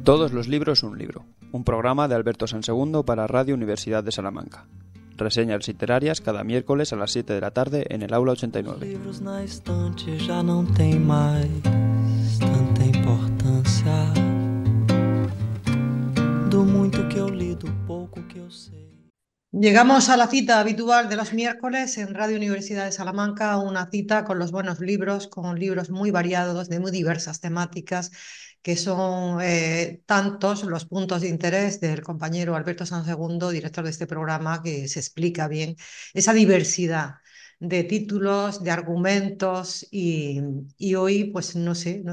Todos los libros un libro, un programa de Alberto Sansegundo para Radio Universidad de Salamanca. Reseñas literarias cada miércoles a las 7 de la tarde en el aula 89. Livros na estante já não tem mais tanta importância. Do muito que eu li, do pouco que eu sei. Llegamos a la cita habitual de los miércoles en Radio Universidad de Salamanca, una cita con los buenos libros, con libros muy variados, de muy diversas temáticas, que son tantos los puntos de interés del compañero Alberto Sansegundo, director de este programa, que se explica bien esa diversidad de títulos, de argumentos y hoy pues no sé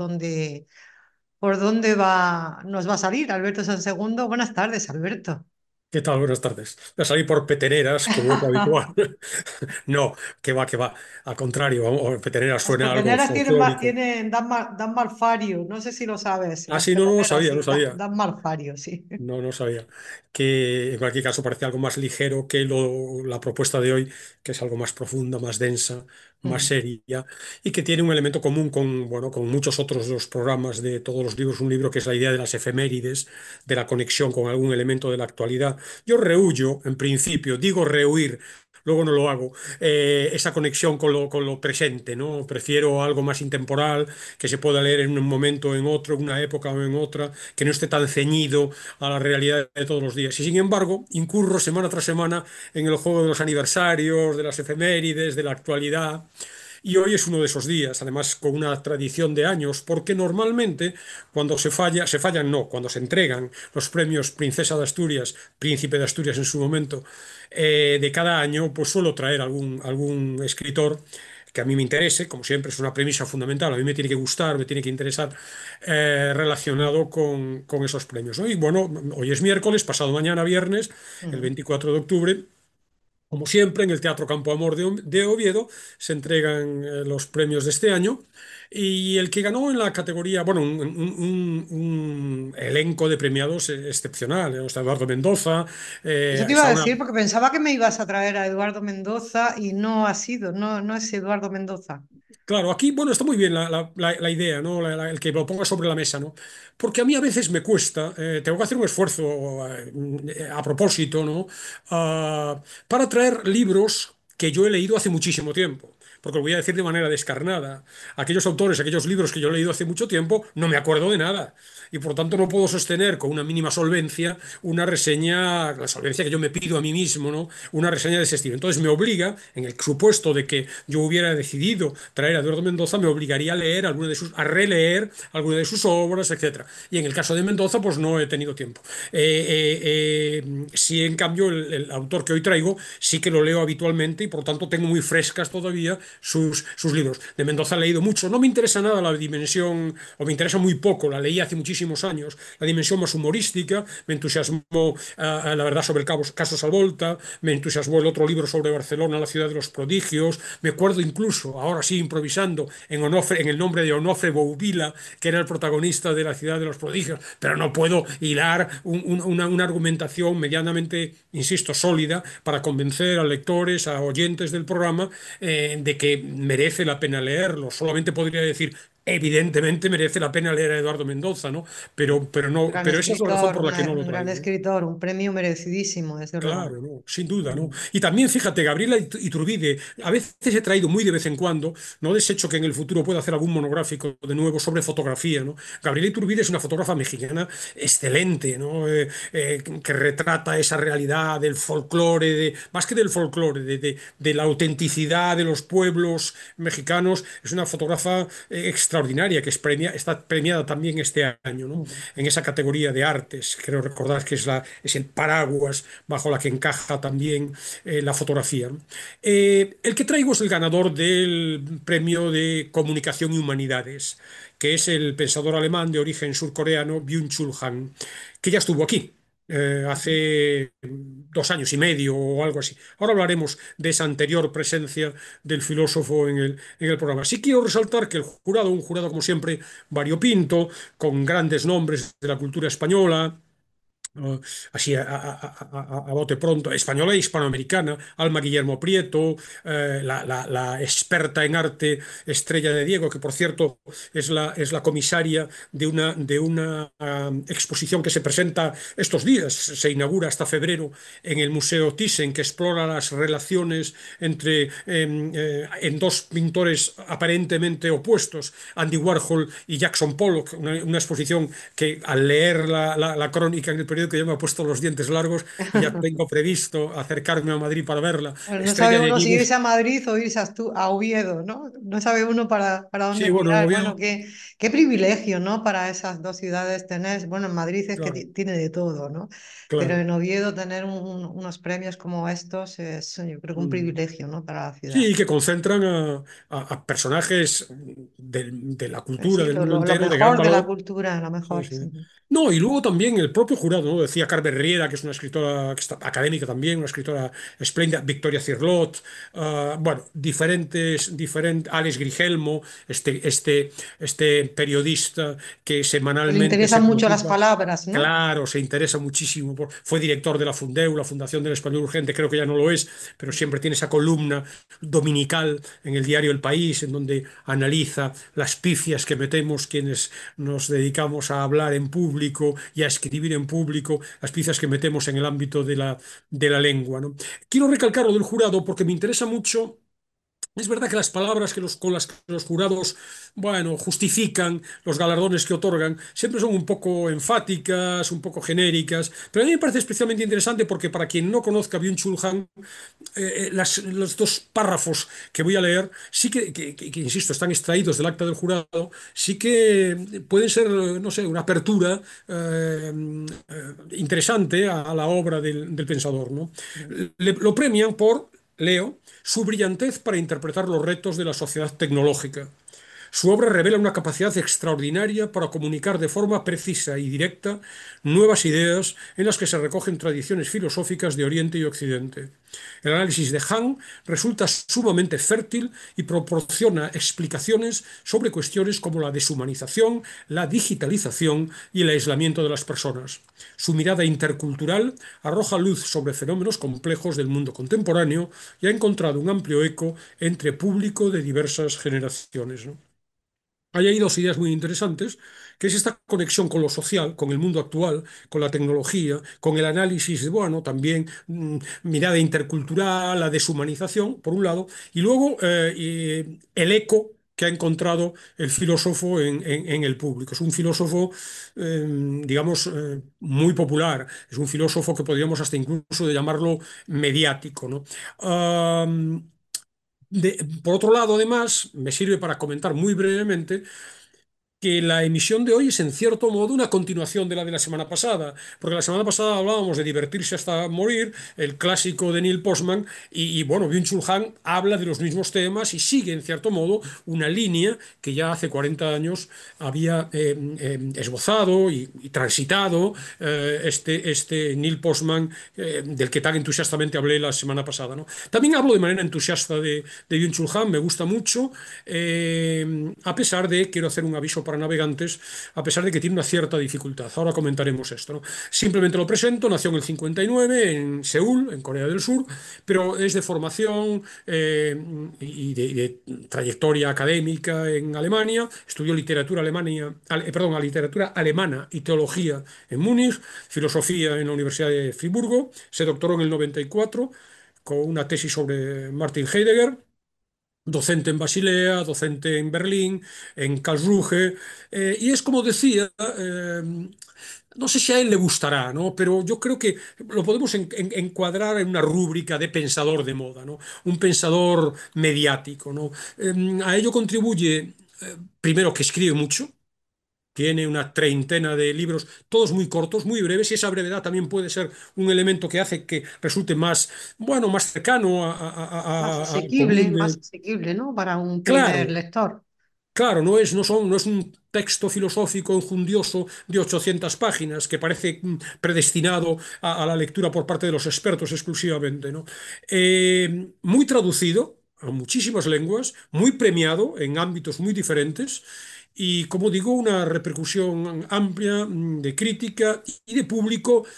por dónde nos va a salir Alberto Sansegundo. Buenas tardes, Alberto. ¿Qué tal? Buenas tardes. Voy a salir por peteneras, como es lo habitual. No, que va, que va. Al contrario, peteneras Las suena algo peteneras folclórico. dan mal fario, no sé si lo sabes, Ah, las sí, no, no lo peteneras sabía, sí, no sabía. dan mal fario, sí. No, no sabía. Que en cualquier caso parece algo más ligero que la propuesta de hoy, que es algo más profunda, más densa, más Mm. seria, y que tiene un elemento común con, bueno, con muchos otros de los programas de todos los libros, un libro que es la idea de las efemérides, de la conexión con algún elemento de la actualidad. Yo rehuyo, en principio, digo rehuir. Luego no lo hago, esa conexión con lo presente, ¿no? Prefiero algo más intemporal, que se pueda leer en un momento, en otro, en una época o en otra, que no esté tan ceñido a la realidad de todos los días. Y sin embargo, incurro semana tras semana en el juego de los aniversarios, de las efemérides, de la actualidad. Y hoy es uno de esos días, además con una tradición de años, porque normalmente cuando se fallan no, cuando se entregan los premios Princesa de Asturias, Príncipe de Asturias en su momento, de cada año, pues suelo traer algún escritor que a mí me interese, como siempre es una premisa fundamental, a mí me tiene que gustar, me tiene que interesar, relacionado con esos premios, ¿no? Y bueno, hoy es miércoles, pasado mañana viernes, el Ujú. 24 de octubre. Como siempre, en el Teatro Campo Amor de Oviedo se entregan los premios de este año y el que ganó en la categoría, bueno, un elenco de premiados excepcional, o sea, Eduardo Mendoza, Eso te iba está a una. decir porque pensaba que me ibas a traer a Eduardo Mendoza y no ha sido, no es Eduardo Mendoza. Claro, aquí, bueno, está muy bien la idea, ¿no? El que lo ponga sobre la mesa, ¿no? Porque a mí a veces me cuesta, tengo que hacer un esfuerzo a propósito, ¿no? Para traer libros que yo he leído hace muchísimo tiempo. Porque lo voy a decir de manera descarnada. Aquellos autores, aquellos libros que yo he leído hace mucho tiempo, no me acuerdo de nada. Y por tanto no puedo sostener con una mínima solvencia una reseña, la solvencia que yo me pido a mí mismo, ¿no? Una reseña de ese estilo. Entonces me obliga, en el supuesto de que yo hubiera decidido traer a Eduardo Mendoza, me obligaría a leer a releer alguna de sus obras, etcétera. Y en el caso de Mendoza, pues no he tenido tiempo. Sí, en cambio, el autor que hoy traigo sí que lo leo habitualmente y por tanto tengo muy frescas todavía sus libros. De Mendoza he leído mucho. No me interesa nada la dimensión, o me interesa muy poco, la leí hace muchísimos años, la dimensión más humorística. Me entusiasmó, la verdad, sobre el caso Salvolta, me entusiasmó el otro libro sobre Barcelona, la ciudad de los prodigios. Me acuerdo incluso, ahora sí, improvisando, en el nombre de Onofre Bouvila, que era el protagonista de la ciudad de los prodigios, pero no puedo hilar una argumentación medianamente, insisto, sólida para convencer a lectores, a oyentes del programa, de que merece la pena leerlo. Solamente podría decir, evidentemente merece la pena leer a Eduardo Mendoza, ¿no? Pero Un no, gran pero esa es la razón escritor, por la que no lo un gran traigo, ¿no? escritor, un premio merecidísimo, desde luego. Claro, no, sin duda, ¿no? Mm. Y también, fíjate, Gabriela Iturbide, a veces he traído muy de vez en cuando, no desecho que en el futuro pueda hacer algún monográfico de nuevo sobre fotografía, ¿no? Gabriela Iturbide es una fotógrafa mexicana excelente, ¿no? Que retrata esa realidad del folclore, más que del folclore, de la autenticidad de los pueblos mexicanos. Es una fotógrafa extraordinaria que está premiada también este año, ¿no? Mm. En esa categoría de artes. Creo recordar que es el paraguas bajo la que encaja también la fotografía, ¿no? El que traigo es el ganador del premio de Comunicación y Humanidades, que es el pensador alemán de origen surcoreano Byung-Chul Han, que ya estuvo aquí. Hace 2 años y medio o algo así. Ahora hablaremos de esa anterior presencia del filósofo en el programa. Sí quiero resaltar que el jurado, un jurado como siempre variopinto, con grandes nombres de la cultura española, ah, así a bote pronto, española e hispanoamericana, Alma Guillermo Prieto, la experta en arte Estrella de Diego, que por cierto es la comisaria de una exposición que se presenta estos días, se inaugura hasta febrero en el Museo Thyssen, que explora las relaciones entre en dos pintores aparentemente opuestos, Andy Warhol y Jackson Pollock, una exposición que al leer la crónica en el periódico ya me ha puesto los dientes largos y ya tengo previsto acercarme a Madrid para verla. Pues no sabe Estrella de uno si Guiguz, irse a Madrid o irse a Oviedo, ¿no? No sabe uno para sí, dónde bueno, en mirar. Bueno, Oviedo, qué privilegio, ¿no? Para esas dos ciudades tener, bueno, en Madrid es que claro, tiene de todo, ¿no? Pero claro. en Oviedo tener unos premios como estos es, yo creo que un Mm. privilegio, ¿no? Para la ciudad. Sí, que concentran a personajes de la cultura Sí, del mundo lo entero de gran mejor de la valor. cultura, lo Sí, mejor, sí. sí. No, y luego también el propio jurado, ¿no? Decía Carmen Riera, que es una escritora que está, académica también, una escritora espléndida, Victoria Cirlot, bueno, Alex Grigelmo, este periodista que Que le semanalmente se interesan mucho las preocupa. palabras, ¿no? Claro, se interesa muchísimo. Fue director de la Fundeu, la Fundación del Español Urgente, creo que ya no lo es, pero siempre tiene esa columna dominical en el diario El País, en donde analiza las pifias que metemos quienes nos dedicamos a hablar en público y a escribir en público, las pifias que metemos en el ámbito de la lengua, ¿no? Quiero recalcar lo del jurado porque me interesa mucho. Es verdad que las palabras con las que los jurados, bueno, justifican los galardones que otorgan siempre son un poco enfáticas, un poco genéricas, pero a mí me parece especialmente interesante porque para quien no conozca Byung-Chul Han, los dos párrafos que voy a leer, sí que, insisto, están extraídos del acta del jurado, sí que pueden ser, no sé, una apertura interesante a la obra del pensador, ¿no? Lo premian por, leo, su brillantez para interpretar los retos de la sociedad tecnológica. Su obra revela una capacidad extraordinaria para comunicar de forma precisa y directa nuevas ideas en las que se recogen tradiciones filosóficas de Oriente y Occidente. El análisis de Han resulta sumamente fértil y proporciona explicaciones sobre cuestiones como la deshumanización, la digitalización y el aislamiento de las personas. Su mirada intercultural arroja luz sobre fenómenos complejos del mundo contemporáneo y ha encontrado un amplio eco entre público de diversas generaciones, ¿no? Hay ahí dos ideas muy interesantes, que es esta conexión con lo social, con el mundo actual, con la tecnología, con el análisis, bueno, también mirada intercultural, la deshumanización, por un lado, y luego el eco que ha encontrado el filósofo en el público. Es un filósofo, digamos, muy popular, es un filósofo que podríamos hasta incluso de llamarlo mediático, ¿no? Por otro lado, además, me sirve para comentar muy brevemente que la emisión de hoy es en cierto modo una continuación de la semana pasada, porque la semana pasada hablábamos de divertirse hasta morir, el clásico de Neil Postman, bueno, Byung-Chul Han habla de los mismos temas y sigue en cierto modo una línea que ya hace 40 años había esbozado y transitado este Neil Postman, del que tan entusiastamente hablé la semana pasada, ¿no? También hablo de manera entusiasta de Byung-Chul Han, me gusta mucho, a pesar de, quiero hacer un aviso para navegantes, a pesar de que tiene una cierta dificultad. Ahora comentaremos esto, ¿no? Simplemente lo presento, nació en el 59 en Seúl, en Corea del Sur, pero es de formación y de trayectoria académica en Alemania, estudió literatura alemana y teología en Múnich, filosofía en la Universidad de Friburgo, se doctoró en el 94 con una tesis sobre Martin Heidegger, docente en Basilea, docente en Berlín, en Karlsruhe, y es como decía, no sé si a él le gustará, ¿no? Pero yo creo que lo podemos encuadrar en una rúbrica de pensador de moda, ¿no? Un pensador mediático, ¿no? A ello contribuye, primero, que escribe mucho. Tiene una treintena de libros, todos muy cortos, muy breves, y esa brevedad también puede ser un elemento que hace que resulte más, bueno, más cercano al común Más de... asequible, ¿no? Para un primer Claro, lector. claro, no es un texto filosófico enjundioso de 800 páginas que parece predestinado a la lectura por parte de los expertos exclusivamente, ¿no? Muy traducido a muchísimas lenguas, muy premiado en ámbitos muy diferentes y, como digo, una repercusión amplia de crítica y de público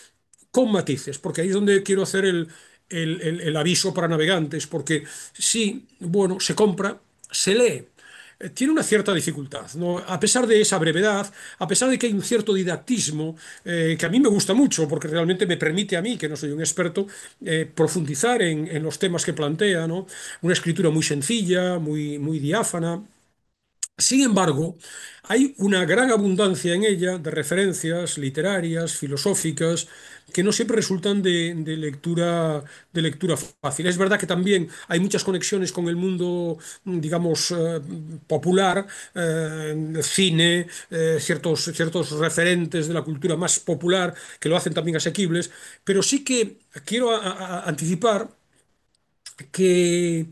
con matices, porque ahí es donde quiero hacer el aviso para navegantes, porque sí, bueno, se compra, se lee. Tiene una cierta dificultad, ¿no? A pesar de esa brevedad, a pesar de que hay un cierto didactismo que a mí me gusta mucho, porque realmente me permite a mí, que no soy un experto, profundizar en los temas que plantea, ¿no? Una escritura muy sencilla, muy diáfana. Sin embargo, hay una gran abundancia en ella de referencias literarias, filosóficas, que no siempre resultan de lectura fácil. Es verdad que también hay muchas conexiones con el mundo, digamos, popular, cine, ciertos referentes de la cultura más popular que lo hacen también asequibles, pero sí que quiero anticipar que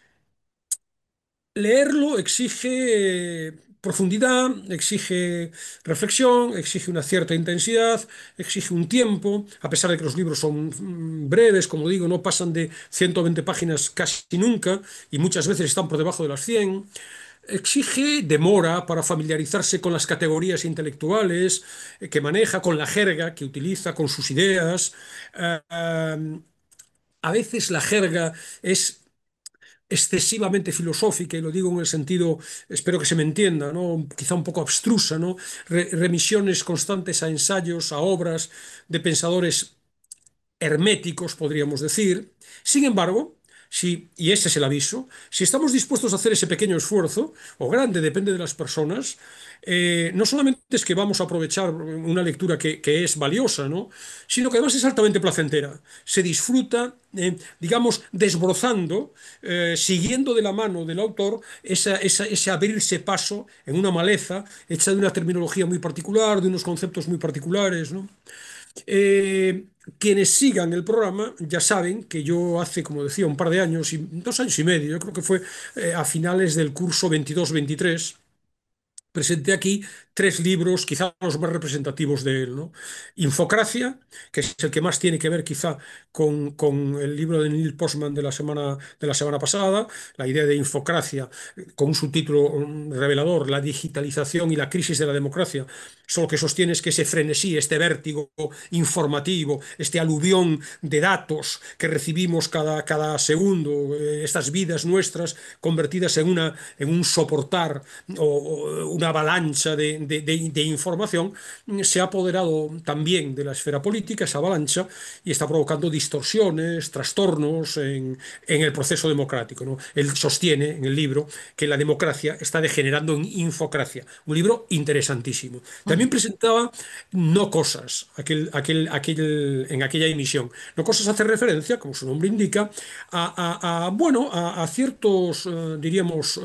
leerlo exige profundidad, exige reflexión, exige una cierta intensidad, exige un tiempo, a pesar de que los libros son breves, como digo, no pasan de 120 páginas casi nunca y muchas veces están por debajo de las 100. Exige demora para familiarizarse con las categorías intelectuales que maneja, con la jerga que utiliza, con sus ideas. A veces la jerga es excesivamente filosófica, y lo digo en el sentido, espero que se me entienda, ¿no? Quizá un poco abstrusa, ¿no? Remisiones constantes a ensayos, a obras de pensadores herméticos, podríamos decir. Sin embargo, y ese es el aviso, si estamos dispuestos a hacer ese pequeño esfuerzo, o grande, depende de las personas, no solamente es que vamos a aprovechar una lectura que es valiosa, ¿no? Sino que además es altamente placentera. Se disfruta, digamos, desbrozando, siguiendo de la mano del autor ese abrirse paso en una maleza hecha de una terminología muy particular, de unos conceptos muy particulares, ¿no? Quienes sigan el programa ya saben que yo hace, como decía, un par de años, 2 años y medio, yo creo que fue a finales del curso 22-23, presenté aquí 3 libros, quizá los más representativos de él, ¿no? Infocracia, que es el que más tiene que ver quizá con el libro de Neil Postman de la semana pasada, la idea de infocracia, con un subtítulo revelador, la digitalización y la crisis de la democracia. Solo que sostiene es que ese frenesí, este vértigo informativo, este aluvión de datos que recibimos cada segundo, estas vidas nuestras convertidas en un soportar o una avalancha de información, se ha apoderado también de la esfera política, esa avalancha, y está provocando distorsiones, trastornos en el proceso democrático, ¿no? Él sostiene en el libro que la democracia está degenerando en infocracia. Un libro interesantísimo. También presentaba No Cosas, en aquella emisión. No Cosas hace referencia, como su nombre indica, bueno, a ciertos, diríamos,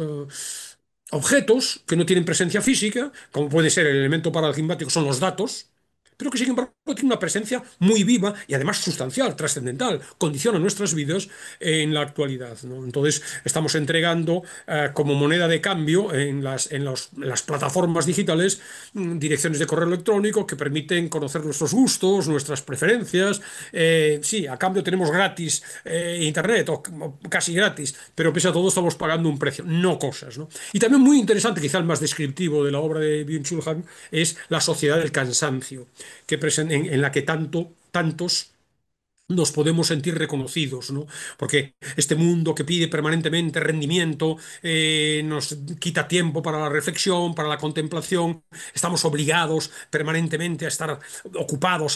objetos que no tienen presencia física, como puede ser el elemento paradigmático, son los datos, pero que sin embargo tiene una presencia muy viva y además sustancial, trascendental, condiciona nuestras vidas en la actualidad, ¿no? Entonces estamos entregando como moneda de cambio en las plataformas digitales direcciones de correo electrónico que permiten conocer nuestros gustos, nuestras preferencias. Sí, a cambio tenemos gratis Internet o casi gratis, pero pese a todo estamos pagando un precio, no cosas, ¿no? Y también muy interesante, quizá el más descriptivo de la obra de Byung-Chul Han, es La sociedad del cansancio, en la que tantos nos podemos sentir reconocidos, ¿no? Porque este mundo que pide permanentemente rendimiento nos quita tiempo para la reflexión, para la contemplación, estamos obligados permanentemente a estar ocupados,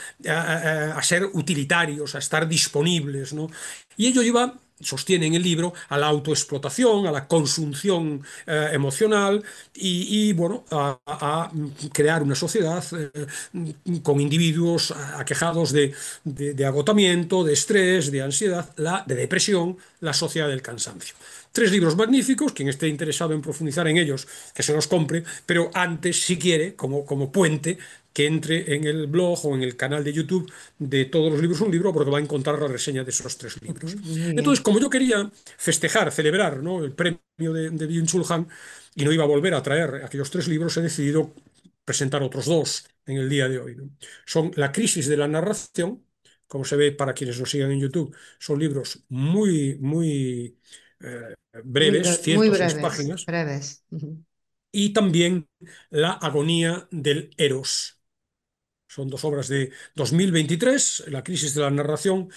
a ser utilitarios, a estar disponibles, ¿no? Y ello lleva, sostiene en el libro, a la autoexplotación, a la consunción emocional bueno, a crear una sociedad con individuos aquejados de agotamiento, de estrés, de ansiedad, de depresión, la sociedad del cansancio. 3 libros magníficos, quien esté interesado en profundizar en ellos, que se los compre, pero antes, si quiere, como puente, que entre en el blog o en el canal de YouTube de Todos los libros un libro, porque va a encontrar la reseña de esos 3 libros. Muy Entonces, bien. como yo quería festejar, celebrar, ¿no?, el premio de Byung-Chul Han y no iba a volver a traer aquellos 3 libros, he decidido presentar otros 2 en el día de hoy, ¿no? Son La crisis de la narración, como se ve para quienes nos sigan en YouTube, son libros muy eh, breves, Muy 106 breves, páginas, breves. y también La agonía del Eros, Son dos obras de 2023, La crisis de la narración.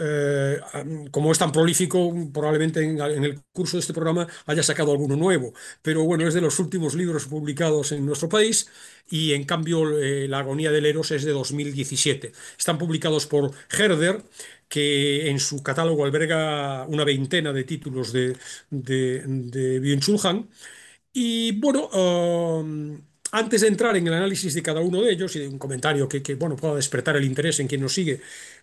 Como es tan prolífico, probablemente en el curso de este programa haya sacado alguno nuevo, pero bueno, es de los últimos libros publicados en nuestro país y en cambio La agonía del Eros es de 2017. Están publicados por Herder, que en su catálogo alberga una veintena de títulos de Byung-Chul Han. Y bueno, antes de entrar en el análisis de cada uno de ellos y de un comentario bueno, pueda despertar el interés en quien nos sigue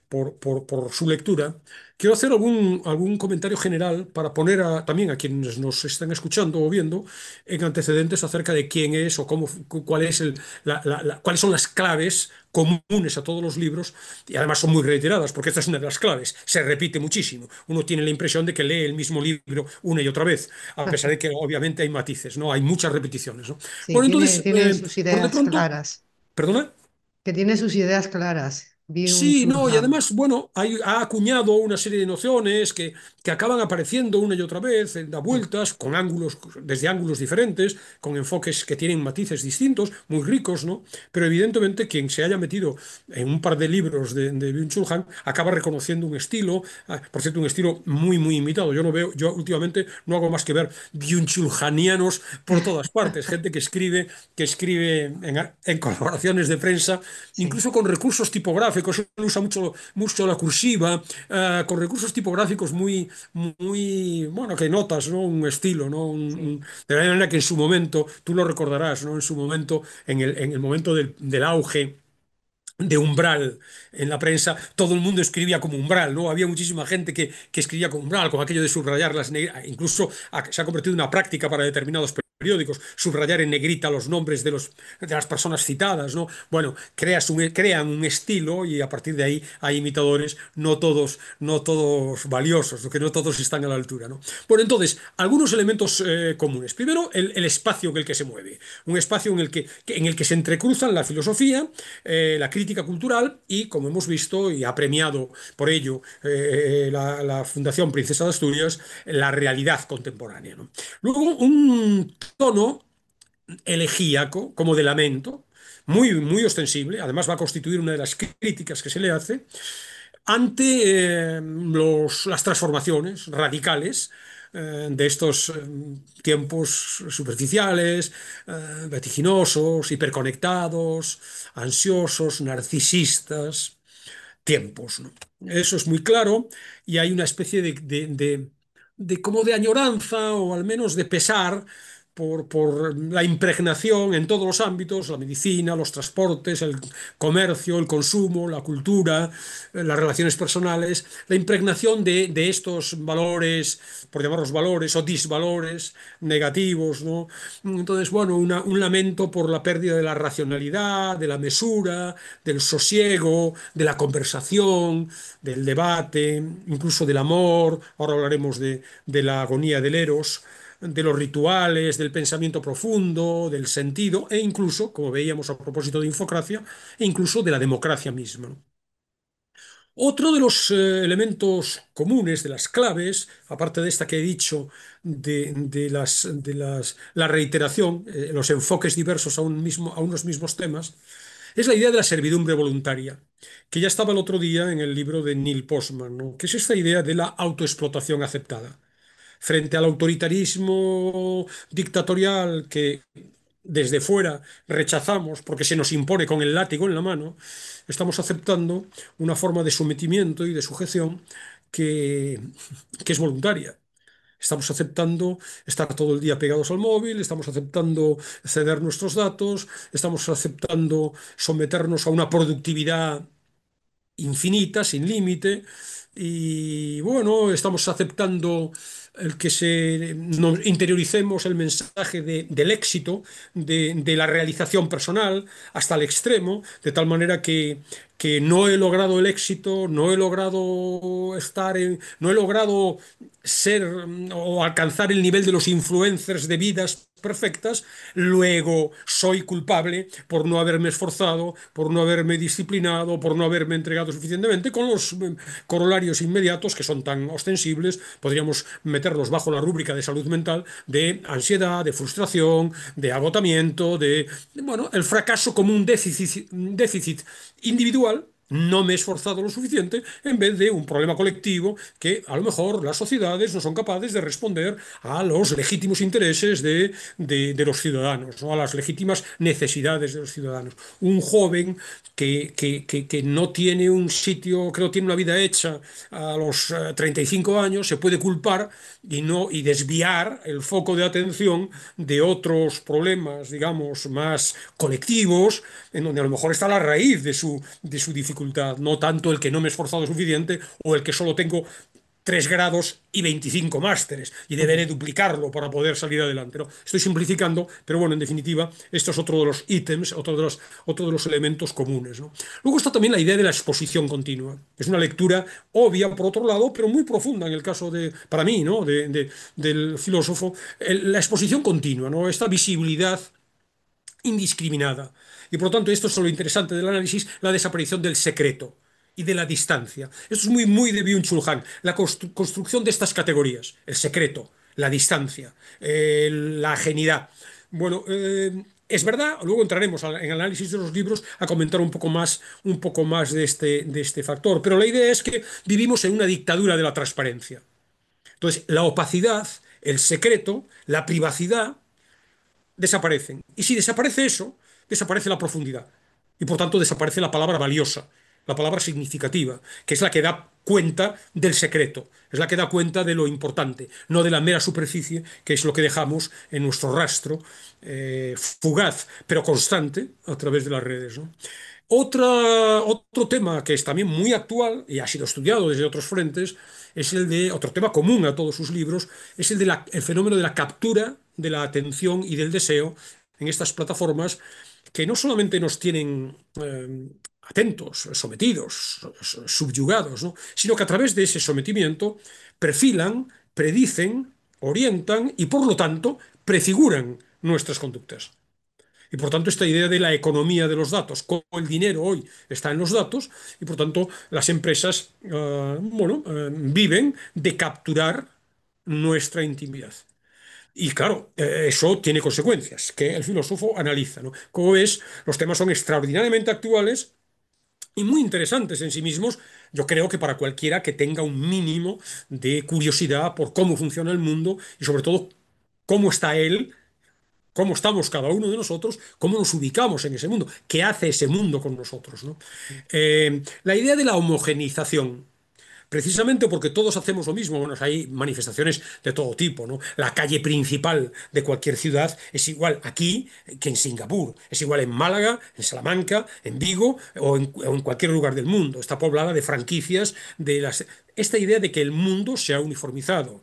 por su lectura, quiero hacer algún comentario general para poner también a quienes nos están escuchando o viendo en antecedentes acerca de quién es o cuál es cuáles son las claves comunes a todos los libros, y además son muy reiteradas, porque esta es una de las claves, se repite muchísimo. Uno tiene la impresión de que lee el mismo libro una y otra vez, a pesar de que obviamente hay matices, ¿no? Hay muchas repeticiones, ¿no? Sí, Bueno, tiene, entonces, tiene sus por de ideas pronto, claras, ¿perdona? que tiene sus ideas claras. Sí, Byung-Chul no, y Han. además, bueno, ha acuñado una serie de nociones que acaban apareciendo una y otra vez, da Mm. vueltas, con ángulos, desde ángulos diferentes, con enfoques que tienen matices distintos, muy ricos, ¿no? Pero evidentemente quien se haya metido en un par de libros de Byung-Chul Han acaba reconociendo un estilo, por cierto, un estilo muy, muy imitado. Yo últimamente no hago más que ver Byung-Chul Hanianos por todas partes, gente que escribe en colaboraciones de prensa Sí, incluso con recursos tipográficos, él usa mucho la cursiva, con recursos tipográficos muy, bueno, que notas, ¿no? Un estilo, ¿no? sí. De la manera que en su momento, tú lo recordarás, ¿no? En su momento, en el momento del auge de Umbral en la prensa, todo el mundo escribía como Umbral, ¿no? Había muchísima gente que escribía con Umbral, con aquello de subrayar incluso se ha convertido en una práctica para determinados periódicos, subrayar en negrita los nombres de las personas citadas, ¿no? Bueno, crean un estilo y a partir de ahí hay imitadores, no todos valiosos, que no todos están a la altura, ¿no? Bueno, entonces, algunos elementos comunes. Primero, el espacio en el que se mueve, un espacio en el que se entrecruzan la filosofía, la crítica cultural y, como hemos visto, y ha premiado por ello la Fundación Princesa de Asturias, la realidad contemporánea, ¿no? Luego, un tono elegíaco, como de lamento, muy, muy ostensible, además va a constituir una de las críticas que se le hace ante las transformaciones radicales de estos tiempos superficiales, vertiginosos, hiperconectados, ansiosos, narcisistas, tiempos, ¿no? Eso es muy claro y hay una especie como de añoranza o al menos de pesar por la impregnación en todos los ámbitos, la medicina, los transportes, el comercio, el consumo, la cultura, las relaciones personales, la impregnación de estos valores, por llamarlos valores o disvalores negativos, ¿no? Entonces, bueno, un lamento por la pérdida de la racionalidad, de la mesura, del sosiego, de la conversación, del debate, incluso del amor. Ahora hablaremos de la agonía del Eros, de los rituales, del pensamiento profundo, del sentido e incluso, como veíamos a propósito de Infocracia, e incluso de la democracia misma, ¿no? Otro de los elementos comunes, de las claves, aparte de esta que he dicho, la reiteración, los enfoques diversos a unos mismos temas, es la idea de la servidumbre voluntaria, que ya estaba el otro día en el libro de Neil Postman, ¿no? Que es esta idea de la autoexplotación aceptada. Frente al autoritarismo dictatorial que desde fuera rechazamos porque se nos impone con el látigo en la mano, estamos aceptando una forma de sometimiento y de sujeción que, que es voluntaria. Estamos aceptando estar todo el día pegados al móvil, estamos aceptando ceder nuestros datos, estamos aceptando someternos a una productividad infinita, sin límite, y bueno, estamos aceptando el que nos interioricemos el mensaje del éxito, de la realización personal hasta el extremo, de tal manera que no he logrado el éxito, no he logrado no he logrado ser o alcanzar el nivel de los influencers de vidas perfectas, luego soy culpable por no haberme esforzado, por no haberme disciplinado, por no haberme entregado suficientemente, con los corolarios inmediatos que son tan ostensibles, podríamos meterlos bajo la rúbrica de salud mental, de ansiedad, de frustración, de agotamiento, bueno, el fracaso como un déficit individual. No me he esforzado lo suficiente en vez de un problema colectivo que a lo mejor las sociedades no son capaces de responder a los legítimos intereses de los ciudadanos, ¿no? A las legítimas necesidades de los ciudadanos. Un joven que no tiene un sitio, que no tiene una vida hecha a los 35 años, se puede culpar y desviar el foco de atención de otros problemas, digamos, más colectivos, en donde a lo mejor está la raíz de su dificultad, no tanto el que no me he esforzado suficiente o el que solo tengo 3 grados y 25 másteres y deberé duplicarlo para poder salir adelante, ¿no? Estoy simplificando, pero bueno, en definitiva, esto es otro de los ítems, otro de los elementos comunes, ¿no? Luego está también la idea de la exposición continua. Es una lectura obvia, por otro lado, pero muy profunda en el caso para mí, ¿no? Del filósofo, la exposición continua, ¿no? Esta visibilidad indiscriminada. Y por lo tanto, esto es lo interesante del análisis, la desaparición del secreto y de la distancia. Esto es muy, muy de Byung-Chul Han, la construcción de estas categorías, el secreto, la distancia, la ajenidad. Bueno, es verdad, luego entraremos en el análisis de los libros a comentar un poco más de este factor, pero la idea es que vivimos en una dictadura de la transparencia. Entonces, la opacidad, el secreto, la privacidad desaparecen. Y si desaparece eso, desaparece la profundidad. Y por tanto desaparece la palabra valiosa, la palabra significativa, que es la que da cuenta del secreto, es la que da cuenta de lo importante, no de la mera superficie, que es lo que dejamos en nuestro rastro fugaz, pero constante, a través de las redes, ¿no? Otro tema que es también muy actual y ha sido estudiado desde otros frentes es otro tema común a todos sus libros, es el fenómeno de la captura de la atención y del deseo en estas plataformas que no solamente nos tienen atentos, sometidos, subyugados, ¿no? Sino que a través de ese sometimiento perfilan, predicen, orientan y por lo tanto prefiguran nuestras conductas. Y por tanto, esta idea de la economía de los datos, cómo el dinero hoy está en los datos, y por tanto las empresas, bueno, viven de capturar nuestra intimidad. Y claro, eso tiene consecuencias que el filósofo analiza, ¿no? Como ves, los temas son extraordinariamente actuales y muy interesantes en sí mismos. Yo creo que para cualquiera que tenga un mínimo de curiosidad por cómo funciona el mundo y sobre todo cómo está él, cómo estamos cada uno de nosotros, cómo nos ubicamos en ese mundo, qué hace ese mundo con nosotros, ¿no? La idea de la homogeneización. Precisamente porque todos hacemos lo mismo. Bueno, hay manifestaciones de todo tipo, ¿no? La calle principal de cualquier ciudad es igual aquí que en Singapur, es igual en Málaga, en Salamanca, en Vigo o en cualquier lugar del mundo. Está poblada de franquicias, esta idea de que el mundo se ha uniformizado.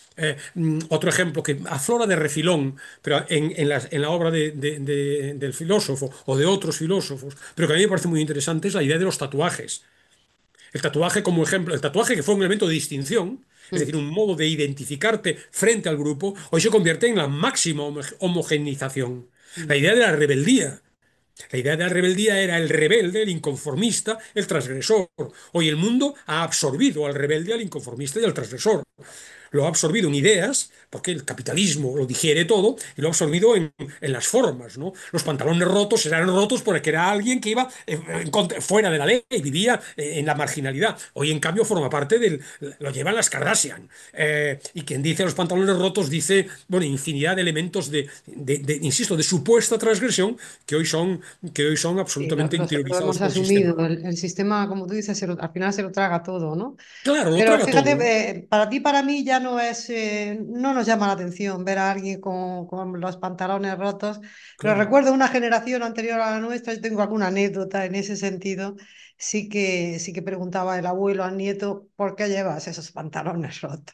Otro ejemplo que aflora de refilón, pero en la obra del filósofo o de otros filósofos, pero que a mí me parece muy interesante, es la idea de los tatuajes. El tatuaje como ejemplo, el tatuaje que fue un elemento de distinción, es decir, un modo de identificarte frente al grupo, hoy se convierte en la máxima homogeneización. La idea de la rebeldía. La idea de la rebeldía era el rebelde, el inconformista, el transgresor. Hoy el mundo ha absorbido al rebelde, al inconformista y al transgresor. Lo ha absorbido en ideas, porque el capitalismo lo digiere todo, y lo ha absorbido en las formas, ¿no? Los pantalones rotos eran rotos porque era alguien que iba fuera de la ley, vivía en la marginalidad. Hoy, en cambio, forma parte lo llevan las Kardashian. Y quien dice los pantalones rotos dice, bueno, infinidad de elementos insisto, de supuesta transgresión que hoy son Sí, absolutamente lo interiorizados hemos por el sistema. asumido. El sistema, como tú dices, al final se lo traga todo, ¿no? Claro, lo Pero traga fíjate, todo. para ti, para mí ya no es, no nos llama la atención ver a alguien con los pantalones rotos. Pero Claro. recuerdo una generación anterior a la nuestra, yo tengo alguna anécdota en ese sentido. Sí que preguntaba el abuelo al nieto, ¿por qué llevas esos pantalones rotos?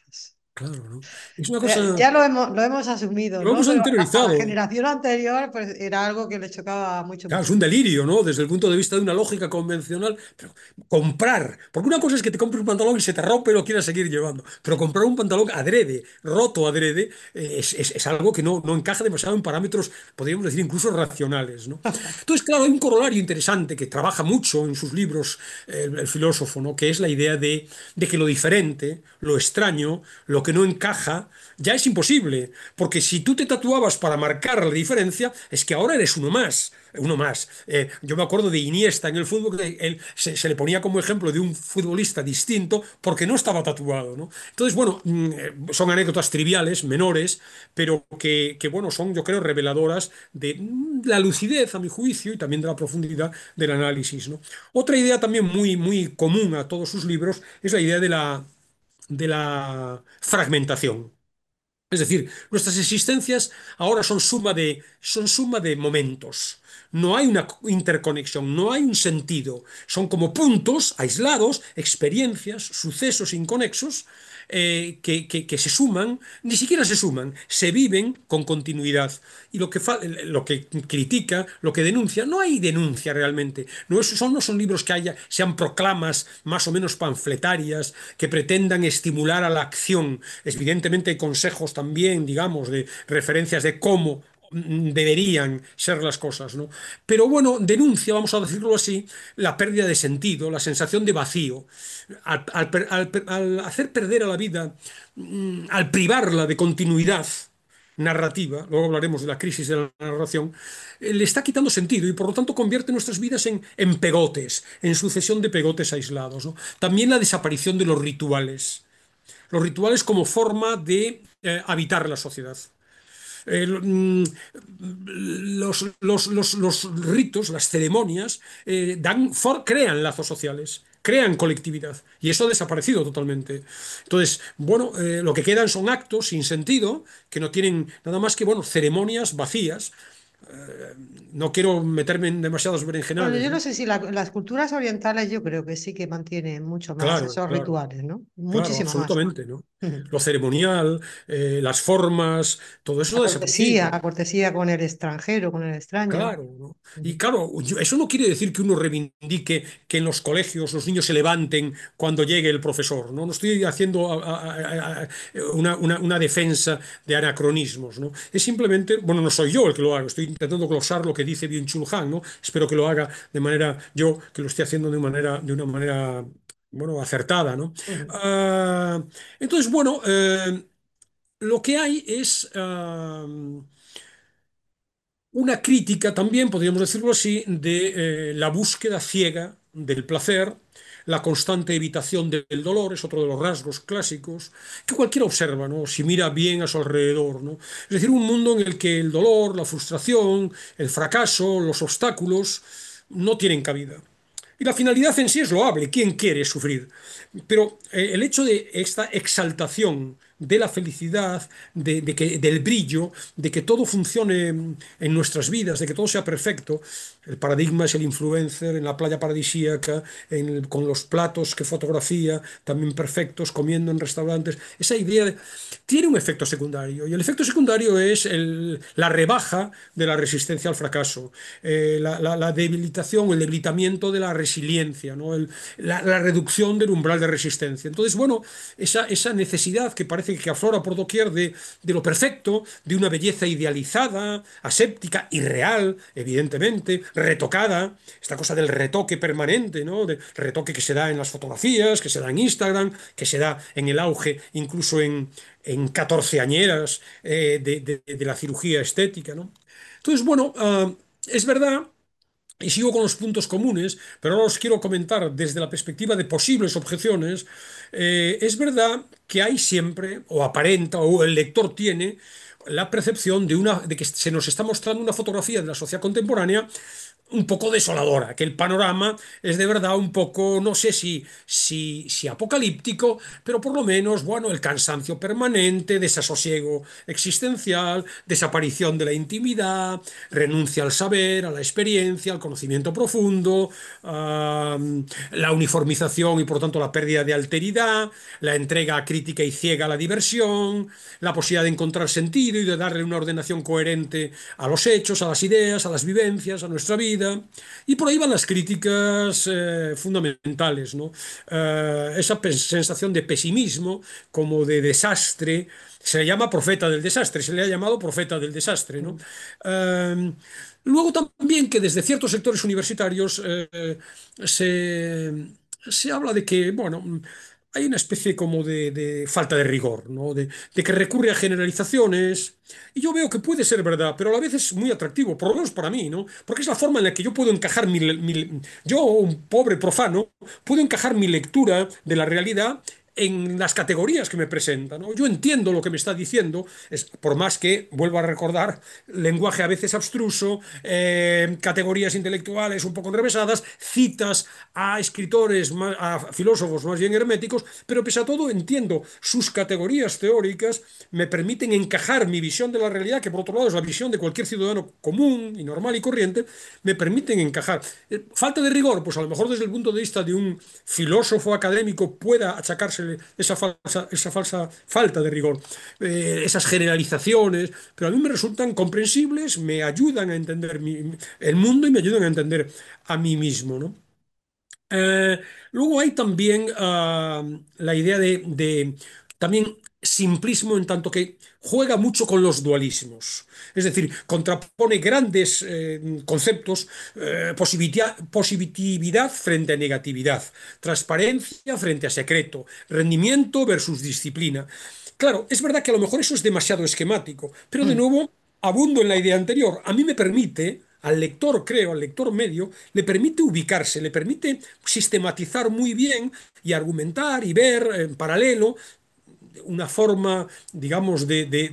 claro, ¿no? Es una cosa, Ya lo hemos asumido, lo ¿no? hemos Pero a la interiorizado. generación anterior, pues era algo que le chocaba mucho, Claro, es mucho. un delirio, ¿no? Desde el punto de vista de una lógica convencional. Pero comprar, porque una cosa es que te compres un pantalón y se te rompe y lo quieras seguir llevando, pero comprar un pantalón adrede, roto adrede, es algo que no encaja demasiado en parámetros, podríamos decir, incluso racionales, ¿no? Entonces, claro, hay un corolario interesante que trabaja mucho en sus libros el filósofo, ¿no? Que es la idea de que lo diferente, lo extraño, lo que no encaja, ya es imposible, porque si tú te tatuabas para marcar la diferencia, es que ahora eres uno más. Uno más. Yo me acuerdo de Iniesta en el fútbol, que él se le ponía como ejemplo de un futbolista distinto porque no estaba tatuado, ¿no? Entonces, bueno, son anécdotas triviales, menores, pero bueno, son, yo creo, reveladoras de la lucidez, a mi juicio, y también de la profundidad del análisis, ¿no? Otra idea también muy, muy común a todos sus libros es la idea de la fragmentación. Es decir, nuestras existencias ahora son suma de momentos. No hay una interconexión, no hay un sentido. Son como puntos aislados, experiencias, sucesos inconexos que se suman, ni siquiera se suman, se viven con continuidad. Y lo que critica, lo que denuncia, no hay denuncia realmente. No son libros sean proclamas más o menos panfletarias que pretendan estimular a la acción. Evidentemente hay consejos también, digamos, de referencias de cómo deberían ser las cosas, ¿no? Pero bueno, denuncia, vamos a decirlo así, la pérdida de sentido, la sensación de vacío. Al hacer perder a la vida, al privarla de continuidad narrativa, luego hablaremos de la crisis de la narración, le está quitando sentido y por lo tanto convierte nuestras vidas en pegotes, en sucesión de pegotes aislados, ¿no? También la desaparición de los rituales como forma de habitar la sociedad. Los ritos, las ceremonias, crean lazos sociales, crean colectividad, y eso ha desaparecido totalmente. Entonces, bueno, lo que quedan son actos sin sentido, que no tienen nada más que, bueno, ceremonias vacías. No quiero meterme en demasiados Bueno, berenjenales, yo no ¿no? sé si las culturas orientales yo creo que sí que mantienen mucho más Claro, esos claro. rituales, ¿no? Claro, Muchísimo más. absolutamente, ¿no? Lo ceremonial, las formas, todo eso ha desaparecido. La cortesía con el extranjero, con el extraño. Claro, ¿no? Y claro, eso no quiere decir que uno reivindique que en los colegios los niños se levanten cuando llegue el profesor, ¿no? No estoy haciendo una defensa de anacronismos, ¿no? Es simplemente, bueno, no soy yo el que lo hago, estoy intentando glosar lo que dice Byung-Chul Han, ¿no? Espero que lo haga de manera, yo que lo estoy haciendo de una manera, bueno, acertada, ¿no? Ujú. Entonces, bueno, lo que hay es una crítica también, podríamos decirlo así, de la búsqueda ciega del placer, la constante evitación del dolor, es otro de los rasgos clásicos, que cualquiera observa, ¿no? Si mira bien a su alrededor, ¿no? Es decir, un mundo en el que el dolor, la frustración, el fracaso, los obstáculos no tienen cabida. Y la finalidad en sí es loable. ¿Quién quiere sufrir? Pero el hecho de esta exaltación de la felicidad, del brillo, de que todo funcione en nuestras vidas, de que todo sea perfecto, el paradigma es el influencer en la playa paradisíaca, con los platos que fotografía, también perfectos, comiendo en restaurantes. Esa idea tiene un efecto secundario, y el efecto secundario es la rebaja de la resistencia al fracaso, la debilitación, el debilitamiento de la resiliencia, ¿no? La reducción del umbral de resistencia. Entonces, bueno, esa necesidad que parece que aflora por doquier de lo perfecto, de una belleza idealizada, aséptica, irreal, evidentemente, retocada, esta cosa del retoque permanente, ¿no? Del retoque que se da en las fotografías, que se da en Instagram, que se da en el auge incluso en catorceañeras de la cirugía estética, ¿no? Entonces, bueno, es verdad, y sigo con los puntos comunes, pero ahora os quiero comentar desde la perspectiva de posibles objeciones. Es verdad que hay siempre, o aparenta, o el lector tiene la percepción de que se nos está mostrando una fotografía de la sociedad contemporánea un poco desoladora, que el panorama es de verdad un poco, no sé si apocalíptico, pero por lo menos, bueno, el cansancio permanente, desasosiego existencial, desaparición de la intimidad, renuncia al saber, a la experiencia, al conocimiento profundo, la uniformización y por tanto la pérdida de alteridad, la entrega crítica y ciega a la diversión, la posibilidad de encontrar sentido y de darle una ordenación coherente a los hechos, a las ideas, a las vivencias, a nuestra vida. Y por ahí van las críticas fundamentales, ¿no? Esa sensación de pesimismo, como de desastre. Se le llama profeta del desastre, se le ha llamado profeta del desastre, ¿no? Mm. Eh, Luego también que desde ciertos sectores universitarios se, se habla de que, bueno, hay una especie como de falta de rigor, ¿no? De que recurre a generalizaciones. Y yo veo que puede ser verdad, pero a la vez es muy atractivo, por lo menos para mí, ¿no? Porque es la forma en la que yo puedo encajar yo, un pobre profano, puedo encajar mi lectura de la realidad en las categorías que me presenta, ¿no? Yo entiendo lo que me está diciendo, por más que, vuelvo a recordar, lenguaje a veces abstruso, categorías intelectuales un poco enrevesadas, citas a escritores, a filósofos más bien herméticos, pero pese a todo entiendo sus categorías teóricas, me permiten encajar mi visión de la realidad, que por otro lado es la visión de cualquier ciudadano común y normal y corriente, me permiten encajar. Falta de rigor, pues a lo mejor desde el punto de vista de un filósofo académico pueda achacársele esa falsa falta de rigor, esas generalizaciones, pero a mí me resultan comprensibles, me ayudan a entender el mundo y me ayudan a entender a mí mismo, ¿no? Eh, Luego hay también la idea de también simplismo en tanto que juega mucho con los dualismos. Es decir, contrapone grandes conceptos, positividad frente a negatividad, transparencia frente a secreto, rendimiento versus disciplina. Claro, es verdad que a lo mejor eso es demasiado esquemático, pero de Mm. nuevo abundo en la idea anterior. A mí me permite, al lector, creo, al lector medio, le permite ubicarse, le permite sistematizar muy bien y argumentar y ver en paralelo una forma, digamos,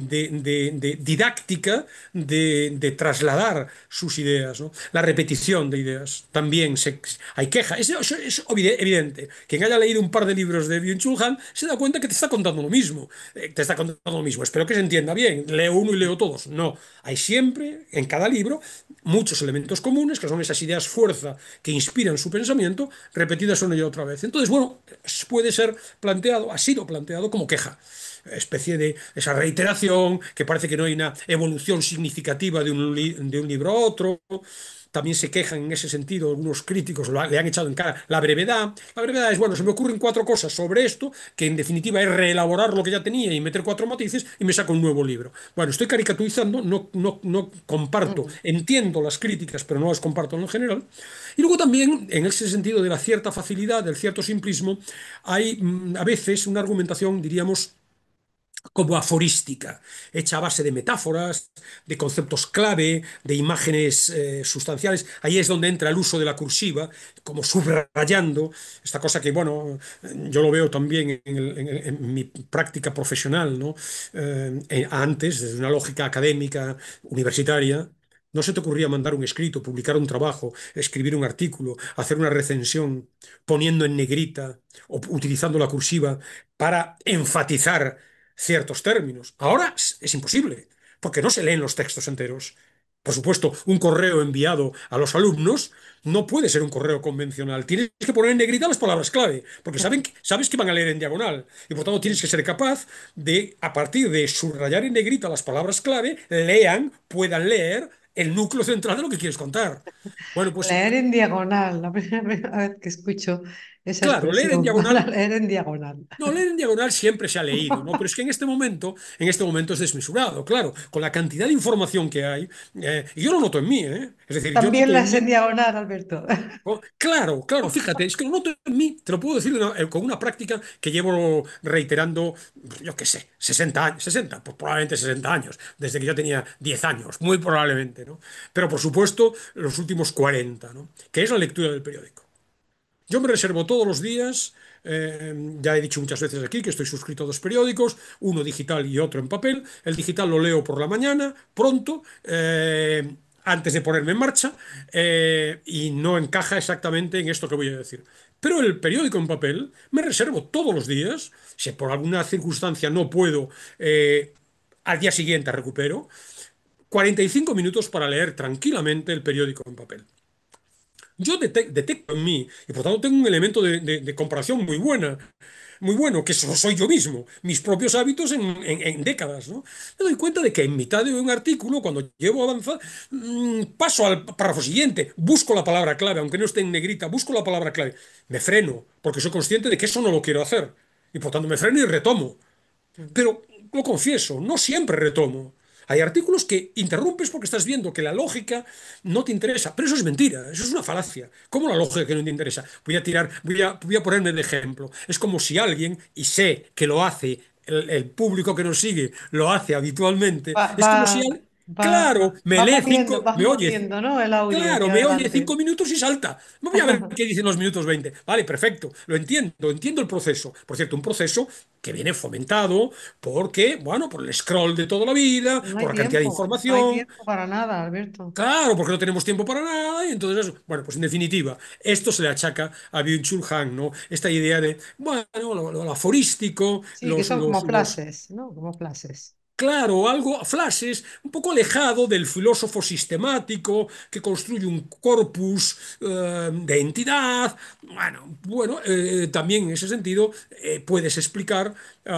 de didáctica de trasladar sus ideas, ¿no? La repetición de ideas. También hay queja. Es evidente. Quien haya leído un par de libros de Byung-Chul Han se da cuenta que te está contando lo mismo. Te está contando lo mismo. Espero que se entienda bien. Leo uno y leo todos. No. Hay siempre, en cada libro, muchos elementos comunes, que son esas ideas fuerza que inspiran su pensamiento, repetidas una y otra vez. Entonces, bueno, puede ser planteado, ha sido planteado como queja, especie de esa reiteración, que parece que no hay una evolución significativa de un libro a otro. También se quejan en ese sentido algunos críticos, le han echado en cara la brevedad. La brevedad es, bueno, se me ocurren cuatro cosas sobre esto, que en definitiva es reelaborar lo que ya tenía y meter cuatro matices y me saco un nuevo libro. Bueno, estoy caricaturizando, no comparto, Mm. entiendo las críticas, pero no las comparto en general. Y luego también, en ese sentido de la cierta facilidad, del cierto simplismo, hay a veces una argumentación, diríamos, como aforística, hecha a base de metáforas, de conceptos clave, de imágenes sustanciales. Ahí es donde entra el uso de la cursiva, como subrayando, esta cosa que, bueno, yo lo veo también en mi práctica profesional, ¿no? Antes, desde una lógica académica, universitaria. ¿No se te ocurría mandar un escrito, publicar un trabajo, escribir un artículo, hacer una recensión poniendo en negrita o utilizando la cursiva para enfatizar ciertos términos? Ahora es imposible, porque no se leen los textos enteros. Por supuesto, un correo enviado a los alumnos no puede ser un correo convencional. Tienes que poner en negrita las palabras clave, porque sabes que van a leer en diagonal. Y por tanto tienes que ser capaz de, a partir de subrayar en negrita las palabras clave, puedan leer el núcleo central de lo que quieres contar. Bueno, pues Leer en diagonal, la primera vez que escucho esa claro, leer en expresión para diagonal. leer en diagonal. No, leer en diagonal siempre se ha leído, ¿no? Pero es que en este momento es desmesurado, claro, con la cantidad de información que hay, y yo lo noto en mí, ¿eh? Es decir, yo También noto en las mí, en diagonal, Alberto. claro, claro, fíjate, es que lo noto en mí, te lo puedo decir con una práctica que llevo reiterando, yo qué sé, 60 años, 60, pues probablemente 60 años, desde que yo tenía 10 años, muy probablemente, ¿no? Pero por supuesto, los últimos 40, ¿no? Que es la lectura del periódico. Yo me reservo todos los días, ya he dicho muchas veces aquí que estoy suscrito a dos periódicos, uno digital y otro en papel. El digital lo leo por la mañana, pronto, antes de ponerme en marcha y no encaja exactamente en esto que voy a decir. Pero el periódico en papel me reservo todos los días, si por alguna circunstancia no puedo, al día siguiente recupero, 45 minutos para leer tranquilamente el periódico en papel. Yo detecto en mí, y por tanto tengo un elemento de comparación muy bueno, que soy yo mismo, mis propios hábitos en décadas, ¿no? Me doy cuenta de que en mitad de un artículo, cuando llevo a avanzar, paso al párrafo siguiente, busco la palabra clave, aunque no esté en negrita, busco la palabra clave, me freno, porque soy consciente de que eso no lo quiero hacer, y por tanto me freno y retomo. Pero lo confieso, no siempre retomo. Hay artículos que interrumpes porque estás viendo que la lógica no te interesa, pero eso es mentira, eso es una falacia. ¿Cómo la lógica que no te interesa? Voy a ponerme de ejemplo. Es como si alguien, y sé que lo hace, el público que nos sigue lo hace habitualmente, Va, es va, como si claro, me lee cinco, vas me oye. moviendo, ¿no? El audio Claro, hacia me oye adelante. 5 minutos y salta. Me voy a ver qué dicen los minutos 20. Vale, perfecto. Lo entiendo, entiendo el proceso. Por cierto, un proceso que viene fomentado porque, bueno, por el scroll de toda la vida, No hay por la cantidad de tiempo, no hay información. tiempo para nada, Alberto. Claro, porque no tenemos tiempo para nada. Y entonces, bueno, pues en definitiva, esto se le achaca a Byung-Chul Han, ¿no? Esta idea de, bueno, lo aforístico, Sí, que son como flashes, ¿no? Como flashes. claro, algo, flashes, un poco alejado del filósofo sistemático que construye un corpus de entidad. También en ese sentido puedes explicar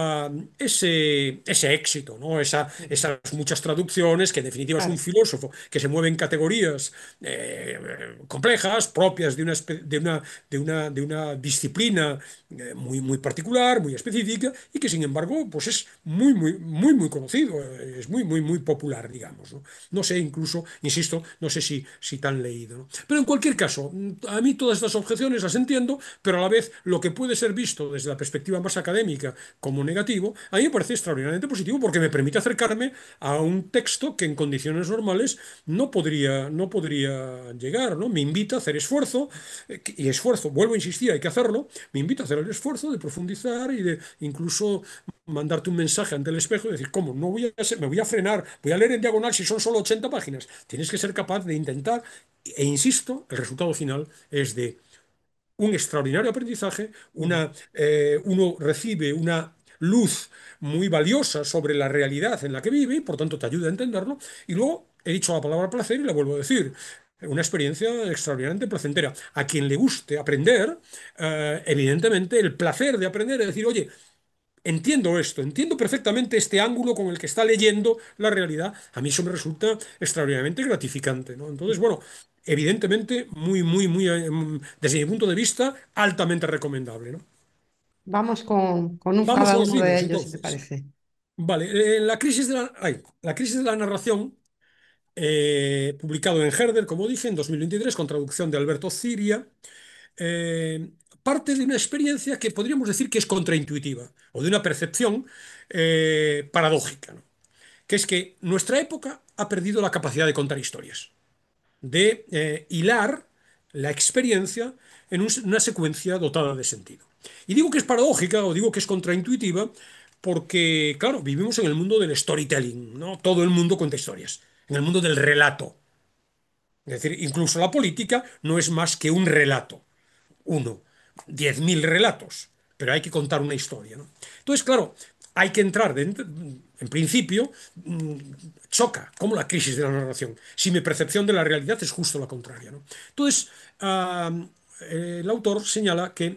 ese éxito, ¿no? Esas muchas traducciones, que en definitiva es un Claro. filósofo que se mueve en categorías complejas, propias de una disciplina muy particular, muy específica, y que sin embargo pues es muy conocido, es muy popular, digamos. No, no sé, incluso, insisto, no sé si tan leído, ¿no? Pero en cualquier caso, a mí todas estas objeciones las entiendo, pero a la vez lo que puede ser visto desde la perspectiva más académica como negativo, a mí me parece extraordinariamente positivo porque me permite acercarme a un texto que en condiciones normales no podría llegar, ¿no? Me invita a hacer esfuerzo, y esfuerzo, vuelvo a insistir, hay que hacerlo, me invita a hacer el esfuerzo de profundizar y de incluso mandarte un mensaje ante el espejo y decir, ¿cómo? No me voy a frenar, voy a leer en diagonal si son solo 80 páginas. Tienes que ser capaz de intentar, e insisto, el resultado final es de un extraordinario aprendizaje, uno recibe una luz muy valiosa sobre la realidad en la que vive y por tanto te ayuda a entenderlo. Y luego he dicho la palabra placer y la vuelvo a decir. Una experiencia extraordinariamente placentera. A quien le guste aprender, evidentemente el placer de aprender es decir, oye, entiendo esto, entiendo perfectamente este ángulo con el que está leyendo la realidad. A mí eso me resulta extraordinariamente gratificante, ¿no? Entonces, bueno, evidentemente, desde mi punto de vista, altamente recomendable, ¿no? Vamos con Vamos a cada los uno de libros, ellos, si te entonces. parece. Vale, la crisis de la narración, publicado en Herder, como dije, en 2023, con traducción de Alberto Ciria, eh, parte de una experiencia que podríamos decir que es contraintuitiva, o de una percepción paradójica, ¿no? Que es que nuestra época ha perdido la capacidad de contar historias, de hilar la experiencia en una secuencia dotada de sentido. Y digo que es paradójica o digo que es contraintuitiva porque, claro, vivimos en el mundo del storytelling, ¿no? Todo el mundo cuenta historias, en el mundo del relato. Es decir, incluso la política no es más que un relato, uno, 10.000 relatos, pero hay que contar una historia, ¿no? Entonces, claro, hay que entrar dentro, en principio, choca, como la crisis de la narración, si mi percepción de la realidad es justo la contraria, ¿no? Entonces, el autor señala que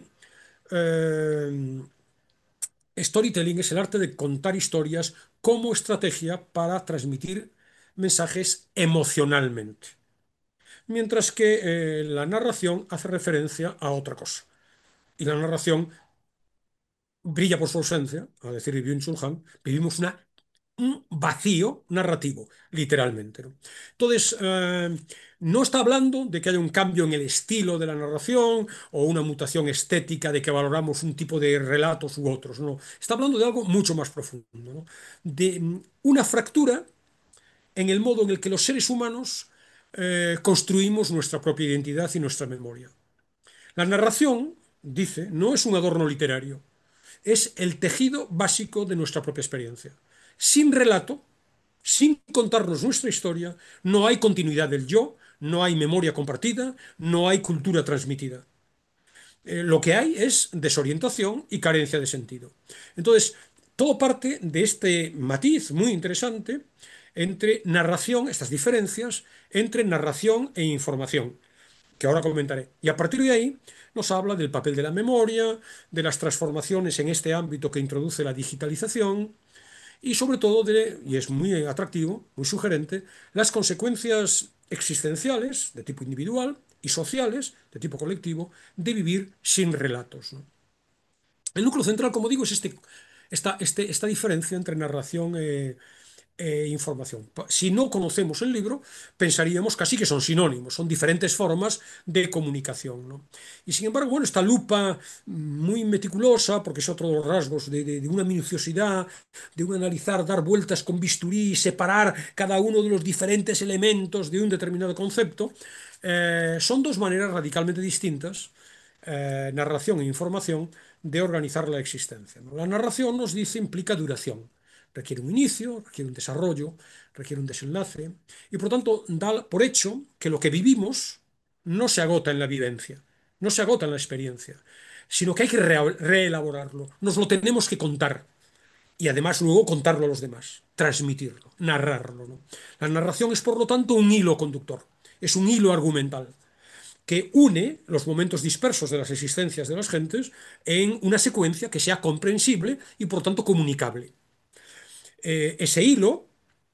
storytelling es el arte de contar historias como estrategia para transmitir mensajes emocionalmente, mientras que la narración hace referencia a otra cosa. Y la narración brilla por su ausencia, a decir Byung-Chul Han, vivimos un vacío narrativo, literalmente, ¿no? Entonces, no está hablando de que haya un cambio en el estilo de la narración o una mutación estética de que valoramos un tipo de relatos u otros, no. Está hablando de algo mucho más profundo, ¿no? De una fractura en el modo en el que los seres humanos construimos nuestra propia identidad y nuestra memoria. La narración, dice, no es un adorno literario, es el tejido básico de nuestra propia experiencia. Sin relato, Sin contarnos nuestra historia, no hay continuidad del yo, no hay memoria compartida, no hay cultura transmitida. Lo que hay es desorientación y carencia de sentido. Entonces, todo parte de este matiz muy interesante entre narración, estas diferencias entre narración e información, que ahora comentaré. Y a partir de ahí nos habla del papel de la memoria, de las transformaciones en este ámbito que introduce la digitalización y sobre todo de, y es muy atractivo, muy sugerente, las consecuencias existenciales de tipo individual y sociales de tipo colectivo de vivir sin relatos, ¿no? El núcleo central, como digo, es esta diferencia entre narración e información. Si no conocemos el libro, pensaríamos casi que son sinónimos, son diferentes formas de comunicación, ¿no? Y sin embargo, bueno, esta lupa muy meticulosa, porque es otro de los rasgos de una minuciosidad, de un analizar, dar vueltas con bisturí, separar cada uno de los diferentes elementos de un determinado concepto, son dos maneras radicalmente distintas, narración e información, de organizar la existencia, ¿no? La narración nos dice implica duración. Requiere un inicio, requiere un desarrollo, requiere un desenlace y por tanto da por hecho que lo que vivimos no se agota en la vivencia, no se agota en la experiencia, sino que hay que reelaborarlo, nos lo tenemos que contar y además luego contarlo a los demás, transmitirlo, narrarlo, ¿no? La narración es por lo tanto un hilo conductor, es un hilo argumental que une los momentos dispersos de las existencias de las gentes en una secuencia que sea comprensible y por tanto comunicable. Ese hilo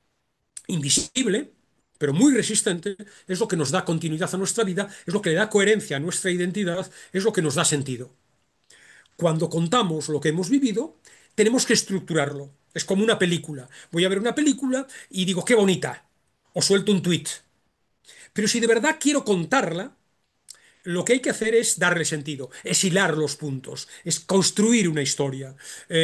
invisible, pero muy resistente, es lo que nos da continuidad a nuestra vida, es lo que le da coherencia a nuestra identidad, es lo que nos da sentido. Cuando contamos lo que hemos vivido, tenemos que estructurarlo. Es como una película. Voy a ver una película y digo, qué bonita, o suelto un tuit. Pero si de verdad quiero contarla, lo que hay que hacer es darle sentido, es hilar los puntos, es construir una historia,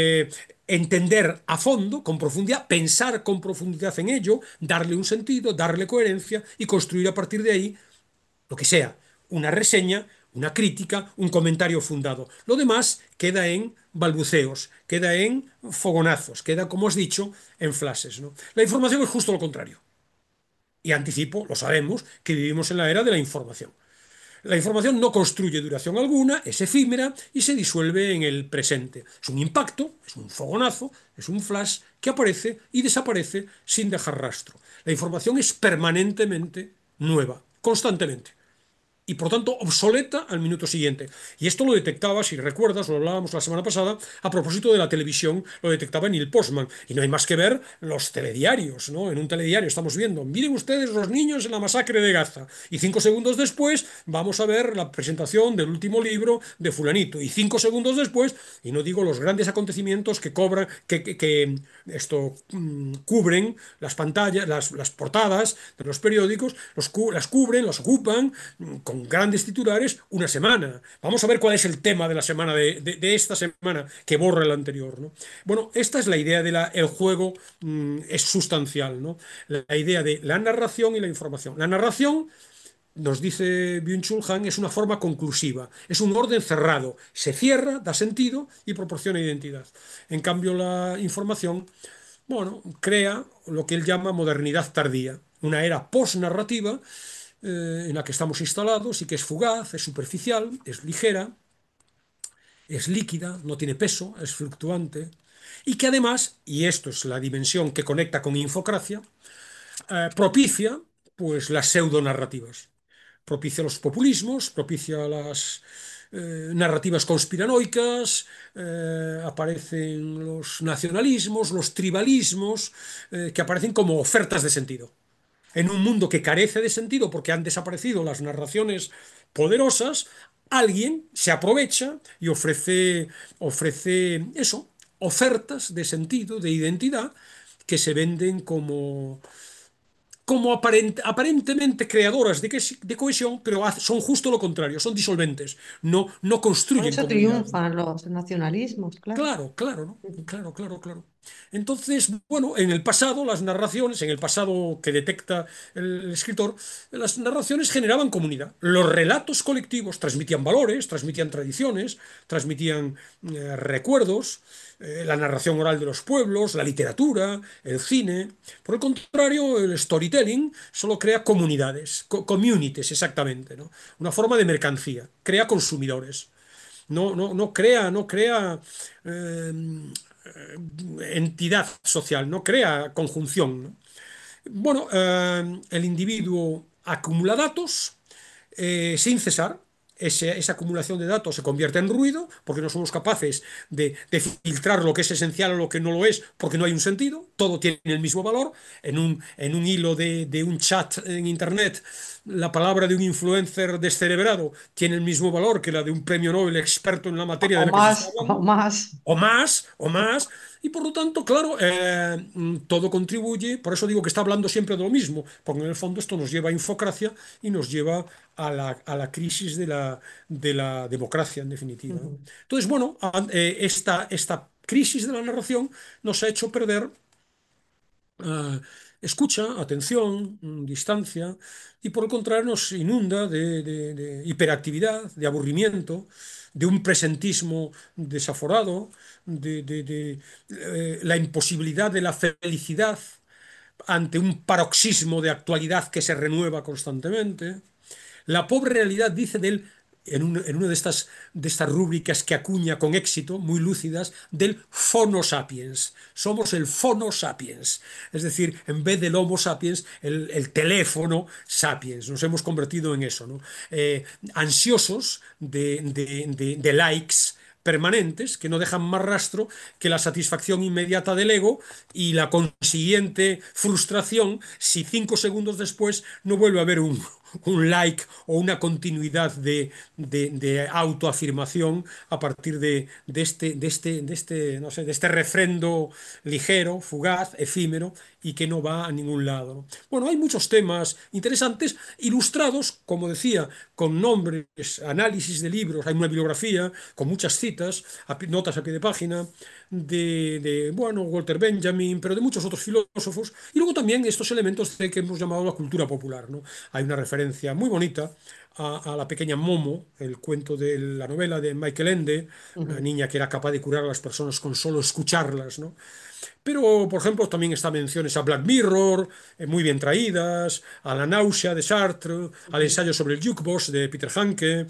entender a fondo, con profundidad, pensar con profundidad en ello, darle un sentido, darle coherencia y construir a partir de ahí lo que sea, una reseña, una crítica, un comentario fundado. Lo demás queda en balbuceos, queda en fogonazos, queda, como has dicho, en flashes, ¿no? La información es justo lo contrario. Y anticipo, lo sabemos, que vivimos en la era de la información. La información no construye duración alguna, es efímera y se disuelve en el presente. Es un impacto, es un fogonazo, es un flash que aparece y desaparece sin dejar rastro. La información es permanentemente nueva, constantemente y por tanto obsoleta al minuto siguiente. Y esto lo detectaba, si recuerdas, lo hablábamos la semana pasada, a propósito de la televisión, lo detectaba Neil Postman. Y no hay más que ver los telediarios, ¿no? En un telediario estamos viendo, miren ustedes los niños en la masacre de Gaza. Y 5 segundos después vamos a ver la presentación del último libro de fulanito. Y 5 segundos después, y no digo los grandes acontecimientos que cobran, que esto cubren las pantallas, las portadas de los periódicos, las cubren, las ocupan con grandes titulares una semana. Vamos a ver cuál es el tema de la semana, de esta semana, que borra el anterior, ¿no? Bueno, esta es la idea del juego, es sustancial, ¿no? La idea de la narración y la información. La narración, nos dice Byung-Chul Han, es una forma conclusiva, es un orden cerrado, se cierra, da sentido y proporciona identidad. En cambio, la información, bueno, crea lo que él llama modernidad tardía, una era postnarrativa en la que estamos instalados y que es fugaz, es superficial, es ligera, es líquida, no tiene peso, es fluctuante y que además, y esto es la dimensión que conecta con Infocracia, propicia pues las pseudonarrativas, propicia los populismos, propicia las narrativas conspiranoicas, aparecen los nacionalismos, los tribalismos, que aparecen como ofertas de sentido en un mundo que carece de sentido porque han desaparecido las narraciones poderosas, alguien se aprovecha y ofrece eso, ofertas de sentido, de identidad, que se venden como aparentemente creadoras de cohesión, pero son justo lo contrario, son disolventes, no Por construyen eso comunidad. triunfan los nacionalismos, claro. Claro, claro, ¿no? Claro, claro, claro. Entonces, bueno, en el pasado las narraciones, en el pasado que detecta el escritor, las narraciones generaban comunidad. Los relatos colectivos transmitían valores, transmitían tradiciones, transmitían recuerdos, la narración oral de los pueblos, la literatura, el cine. Por el contrario, el storytelling solo crea comunidades, communities exactamente, ¿no? Una forma de mercancía, crea consumidores. No crea eh, entidad social, no crea conjunción, ¿no? Bueno, el individuo acumula datos sin cesar. Esa acumulación de datos se convierte en ruido porque no somos capaces de filtrar lo que es esencial o lo que no lo es porque no hay un sentido, todo tiene el mismo valor. En un hilo de un chat en Internet, la palabra de un influencer descerebrado tiene el mismo valor que la de un premio Nobel experto en la materia de la que se está o hablando, más. o más, y por lo tanto, claro, todo contribuye, por eso digo que está hablando siempre de lo mismo, porque en el fondo esto nos lleva a infocracia y nos lleva a la crisis de la democracia, en definitiva, ¿no? Ujú, Entonces, bueno, esta crisis de la narración nos ha hecho perder eh, escucha, atención, distancia, y por el contrario nos inunda de hiperactividad, de aburrimiento, de un presentismo desaforado, de la imposibilidad de la felicidad ante un paroxismo de actualidad que se renueva constantemente. La pobre realidad dice de él, en una de estas rúbricas que acuña con éxito, muy lúcidas, del Phono sapiens. Somos el Phono sapiens. Es decir, en vez del Homo sapiens, el teléfono sapiens. Nos hemos convertido en eso, ¿no? Ansiosos de likes permanentes que no dejan más rastro que la satisfacción inmediata del ego y la consiguiente frustración si 5 segundos después no vuelve a haber un like o una continuidad de autoafirmación a partir no sé, de este refrendo ligero, fugaz, efímero y que no va a ningún lado, ¿no? Bueno, hay muchos temas interesantes, ilustrados, como decía, con nombres, análisis de libros, hay una bibliografía con muchas citas, notas a pie de página, bueno, Walter Benjamin, pero de muchos otros filósofos, y luego también estos elementos de que hemos llamado la cultura popular, ¿no? Hay una referencia muy bonita a la pequeña Momo, el cuento de la novela de Michael Ende, una ujú. niña que era capaz de curar a las personas con solo escucharlas, ¿no? Pero, por ejemplo, también está menciones a Black Mirror, muy bien traídas, a La náusea de Sartre, al ensayo sobre el jukebox de Peter Hanke,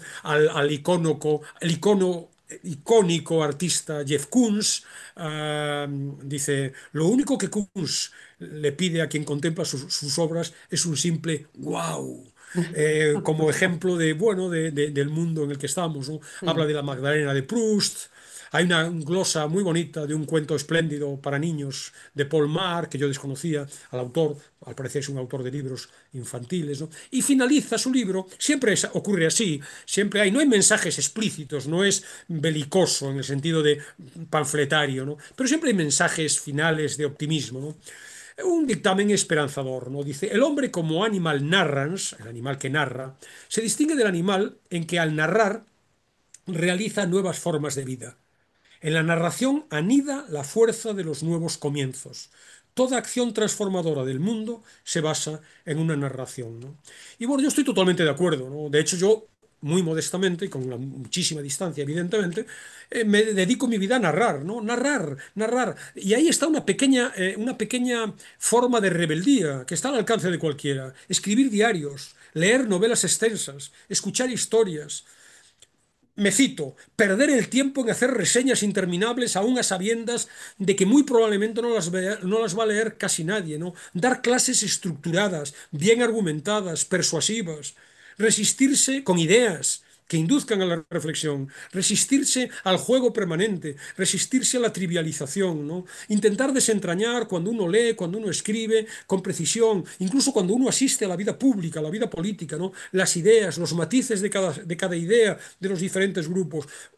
al icónico artista Jeff Koons. Dice, lo único que Koons le pide a quien contempla sus obras es un simple wow. Como ejemplo de, bueno, del mundo en el que estamos, ¿no? Habla de la Magdalena de Proust. Hay una glosa muy bonita de un cuento espléndido para niños de Paul Maar, que yo desconocía al autor, al parecer es un autor de libros infantiles, ¿no? Y finaliza su libro, siempre ocurre así, no hay mensajes explícitos, no es belicoso en el sentido de panfletario, ¿no? Pero siempre hay mensajes finales de optimismo, ¿no? Un dictamen esperanzador, ¿no? Dice, el hombre como animal narrans, el animal que narra, se distingue del animal en que al narrar realiza nuevas formas de vida. En la narración anida la fuerza de los nuevos comienzos. Toda acción transformadora del mundo se basa en una narración, ¿no? Y bueno, yo estoy totalmente de acuerdo, ¿no? De hecho, yo, muy modestamente y con muchísima distancia, evidentemente, me dedico mi vida a narrar, ¿no? Narrar, narrar. Y ahí está una pequeña forma de rebeldía que está al alcance de cualquiera. Escribir diarios, leer novelas extensas, escuchar historias. Me cito, perder el tiempo en hacer reseñas interminables aún a sabiendas de que muy probablemente no las va a leer casi nadie, ¿no? Dar clases estructuradas, bien argumentadas, persuasivas, resistirse con ideas que induzcan a la reflexión, resistirse al juego permanente, resistirse a la trivialización, ¿no? Intentar desentrañar cuando uno lee, cuando uno escribe, con precisión, incluso cuando uno asiste a la vida pública, a la vida política, ¿no? Las ideas, los matices de cada idea de los diferentes grupos.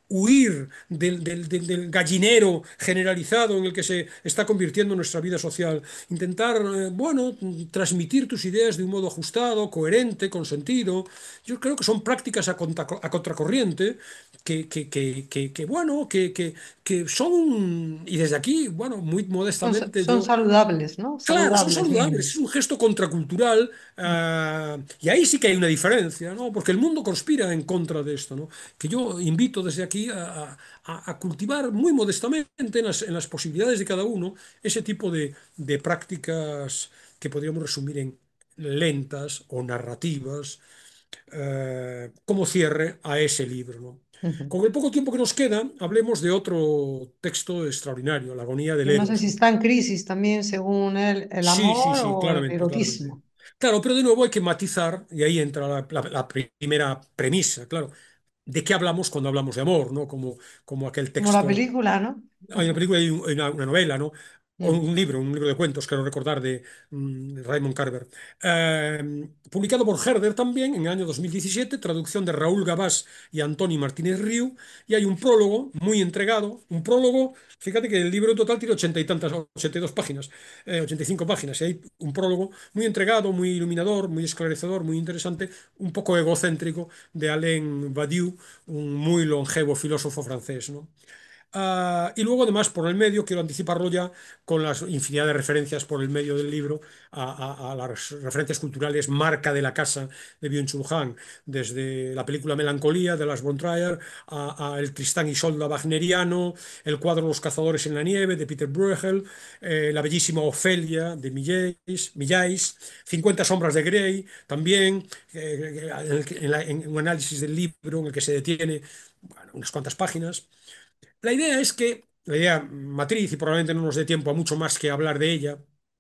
huir del gallinero generalizado en el que se está convirtiendo nuestra vida social, intentar, bueno, transmitir tus ideas de un modo ajustado, coherente, con sentido. Yo creo que son prácticas a contracorriente bueno, que son, y desde aquí, bueno, muy modestamente Son yo. saludables, ¿no? Claro, son Saludables, saludables, es mínimo. un gesto contracultural, y ahí sí que hay una diferencia, ¿no? Porque el mundo conspira en contra de esto, ¿no? Que yo invito desde aquí a cultivar muy modestamente en las posibilidades de cada uno ese tipo de prácticas que podríamos resumir en lentas o narrativas, como cierre a ese libro, ¿no? Ujú. Con el poco tiempo que nos queda, hablemos de otro texto extraordinario, La agonía del Que no sé si Eros, ¿no? está en crisis también, según él, el Sí, sí, amor sí, o el claramente, claramente. erotismo. Claro, pero de nuevo hay que matizar, y ahí entra la primera premisa, claro. ¿De qué hablamos cuando hablamos de amor, ¿no? Como aquel Como la texto. película, ¿no? Hay una película, hay una novela, ¿no? O Ujú. un libro de cuentos, quiero recordar, de Raymond Carver. Publicado por Herder también en el año 2017, traducción de Raúl Gabás y Antoni Martínez Riu, y hay un prólogo muy entregado, un prólogo, fíjate que el libro en total tiene 80 y tantas, 82 páginas, 85 páginas, y hay un prólogo muy entregado, muy iluminador, muy esclarecedor, muy interesante, un poco egocéntrico, de Alain Badiou, un muy longevo filósofo francés, ¿no? Y luego, además, por el medio, quiero anticiparlo ya, con las infinidad de referencias por el medio del libro a las referencias culturales, marca de la casa de Byung-Chul Han, desde la película Melancolía de Lars von Trier, a El Tristán y Isolda wagneriano, el cuadro Los cazadores en la nieve de Peter Bruegel, la bellísima Ofelia de Millais, 50 sombras de Grey, también, en un análisis del libro en el que se detiene, bueno, unas cuantas páginas. La idea es que, la idea matriz, y probablemente no nos dé tiempo a mucho más que hablar de ella,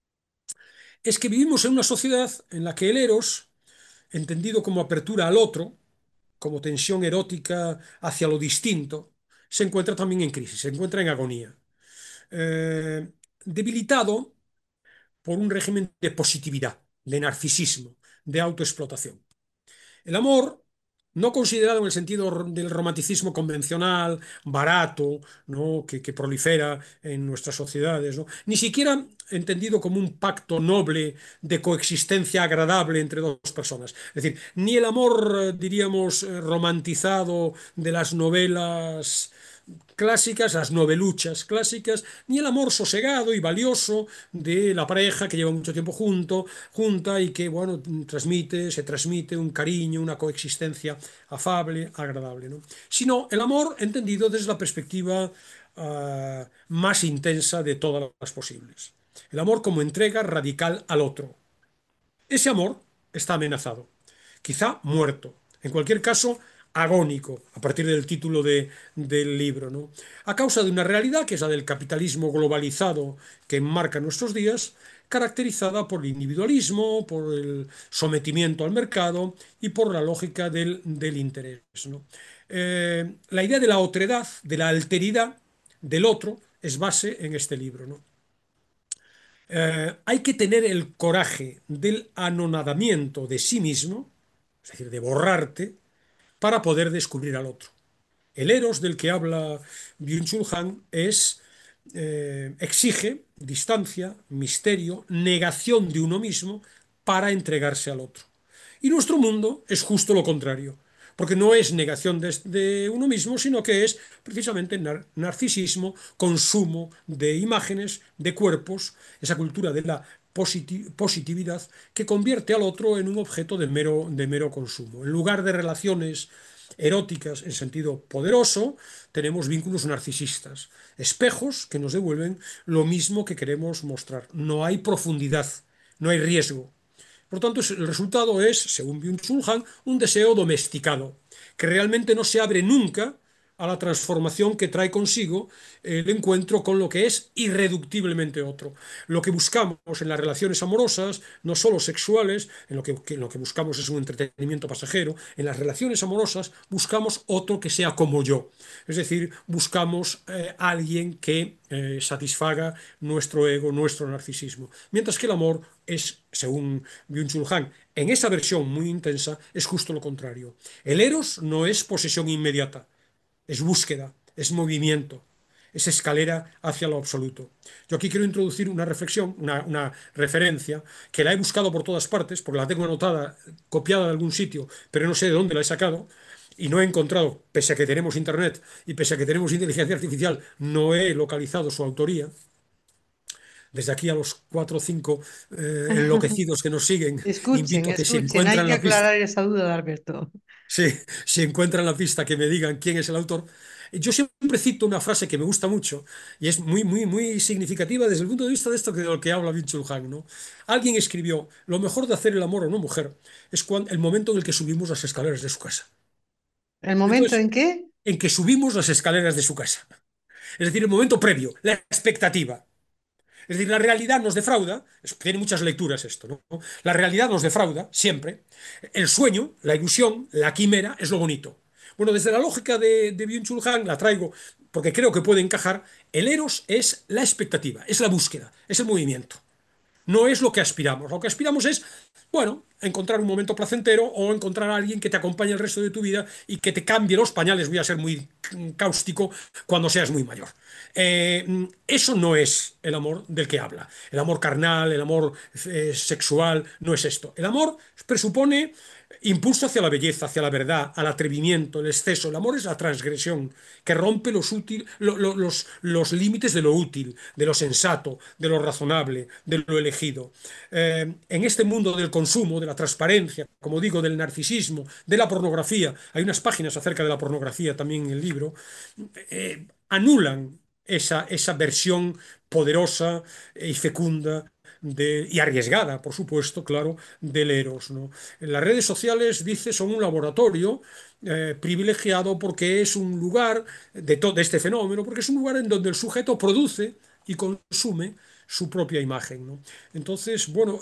es que vivimos en una sociedad en la que el eros, entendido como apertura al otro, como tensión erótica hacia lo distinto, se encuentra también en crisis, se encuentra en agonía. Eh, Debilitado por un régimen de positividad, de narcisismo, de autoexplotación. El amor, no considerado en el sentido del romanticismo convencional, barato, ¿no? que prolifera en nuestras sociedades, ¿no? Ni siquiera entendido como un pacto noble de coexistencia agradable entre dos personas. Es decir, ni el amor, diríamos, romantizado de las novelas clásicas, las noveluchas clásicas, ni el amor sosegado y valioso de la pareja que lleva mucho tiempo junta y que, bueno, se transmite un cariño, una coexistencia afable, agradable, ¿no? Sino el amor entendido desde la perspectiva más intensa de todas las posibles. El amor como entrega radical al otro. Ese amor está amenazado, quizá muerto, en cualquier caso agónico, a partir del título del libro, ¿no? A causa de una realidad que es la del capitalismo globalizado que enmarca nuestros días, caracterizada por el individualismo, por el sometimiento al mercado y por la lógica del interés, ¿no? La idea de la otredad, de la alteridad del otro, es base en este libro, ¿no? Hay que tener el coraje del anonadamiento de sí mismo, es decir, de borrarte, para poder descubrir al otro. El eros del que habla Byung-Chul Han exige distancia, misterio, negación de uno mismo para entregarse al otro. Y nuestro mundo es justo lo contrario, porque no es negación de uno mismo, sino que es precisamente narcisismo, consumo de imágenes, de cuerpos, esa cultura de la positividad que convierte al otro en un objeto de mero consumo. En lugar de relaciones eróticas en sentido poderoso, tenemos vínculos narcisistas, espejos que nos devuelven lo mismo que queremos mostrar. No hay profundidad, no hay riesgo. Por lo tanto, el resultado es, según Byung-Chul Han, un deseo domesticado, que realmente no se abre nunca a la transformación que trae consigo el encuentro con lo que es irreductiblemente otro. Lo que buscamos en las relaciones amorosas, no solo sexuales, en lo que buscamos es un entretenimiento pasajero, en las relaciones amorosas buscamos otro que sea como yo. Es decir, buscamos a alguien que satisfaga nuestro ego, nuestro narcisismo. Mientras que el amor es, según Byung-Chul Han, en esa versión muy intensa, es justo lo contrario. El eros no es posesión inmediata. es búsqueda, es movimiento, es escalera hacia lo absoluto. Yo aquí quiero introducir una reflexión, una referencia, que la he buscado por todas partes, porque la tengo anotada, copiada de algún sitio, pero no sé de dónde la he sacado, y no he encontrado, pese a que tenemos internet y pese a que tenemos inteligencia artificial, no he localizado su autoría. Desde aquí a los cuatro o cinco enloquecidos que nos siguen, Escuchen, invito a que si escuchen, hay encuentran que la pista, aclarar esa duda, Alberto. si encuentran la pista, que me digan quién es el autor. Yo siempre cito una frase que me gusta mucho y es muy, muy, muy significativa desde el punto de vista de esto de lo que habla Byung-Chul Han, ¿no? Alguien escribió: lo mejor de hacer el amor a una mujer es el momento en el que subimos las escaleras de su casa. ¿El momento Entonces, en qué? en que subimos las escaleras de su casa. Es decir, el momento previo, la expectativa. Es decir, la realidad nos defrauda, tiene muchas lecturas esto, ¿no? La realidad nos defrauda siempre. El sueño, la ilusión, la quimera es lo bonito. Bueno, desde la lógica de Byung-Chul Han la traigo porque creo que puede encajar. El eros es la expectativa, es la búsqueda, es el movimiento. No es lo que aspiramos. Lo que aspiramos es, bueno, encontrar un momento placentero o encontrar a alguien que te acompañe el resto de tu vida y que te cambie los pañales. Voy a ser muy cáustico cuando seas muy mayor. Eso no es el amor del que habla. El amor carnal, el amor sexual, no es esto. El amor presupone impulso hacia la belleza, hacia la verdad, al atrevimiento, el exceso. El amor es la transgresión que rompe los límites de lo útil, de lo sensato, de lo razonable, de lo elegido. En este mundo del consumo, de la transparencia, como digo, del narcisismo, de la pornografía, hay unas páginas acerca de la pornografía también en el libro, anulan esa versión poderosa y fecunda y arriesgada, por supuesto, claro, del eros, ¿no? En las redes sociales, dice, son un laboratorio privilegiado porque es un lugar de este fenómeno, porque es un lugar en donde el sujeto produce y consume su propia imagen, ¿no? Entonces, bueno,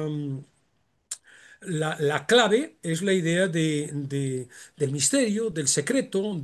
la clave es la idea del misterio, del secreto,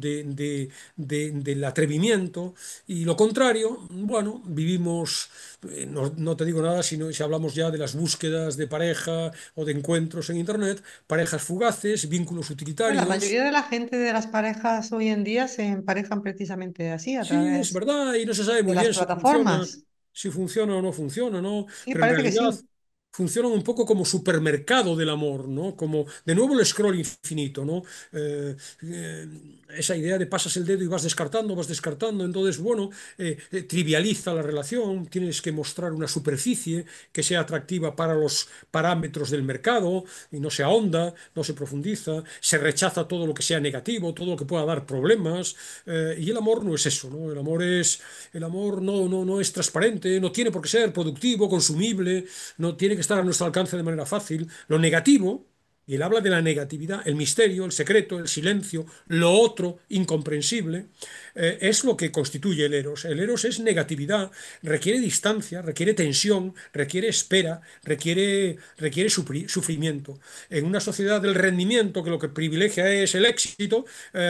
del atrevimiento, y lo contrario, bueno, vivimos, no te digo nada si hablamos ya de las búsquedas de pareja o de encuentros en Internet, parejas fugaces, vínculos Bueno, la utilitarios. mayoría de la gente de las parejas hoy en día se emparejan precisamente así, a Sí, es través verdad, y no se sabe de muy las bien plataformas. si funciona o no funciona, ¿no? Sí, Pero en parece que realidad sí. funcionan un poco como supermercado del amor, ¿no? Como de nuevo el scroll infinito, ¿no? Eh, esa idea de pasas el dedo y vas descartando, entonces, bueno, trivializa la relación, tienes que mostrar una superficie que sea atractiva para los parámetros del mercado y no se ahonda, no se profundiza, se rechaza todo lo que sea negativo, todo lo que pueda dar problemas, y el amor no es eso, ¿no? El amor no es transparente, no tiene por qué ser productivo, consumible, no tiene que estar a nuestro alcance de manera fácil. Lo negativo, y él habla de la negatividad, el misterio, el secreto, el silencio, lo otro, incomprensible, es lo que constituye el eros. El eros es negatividad, requiere distancia, requiere tensión, requiere espera, requiere sufrimiento. En una sociedad del rendimiento que lo que privilegia es el éxito,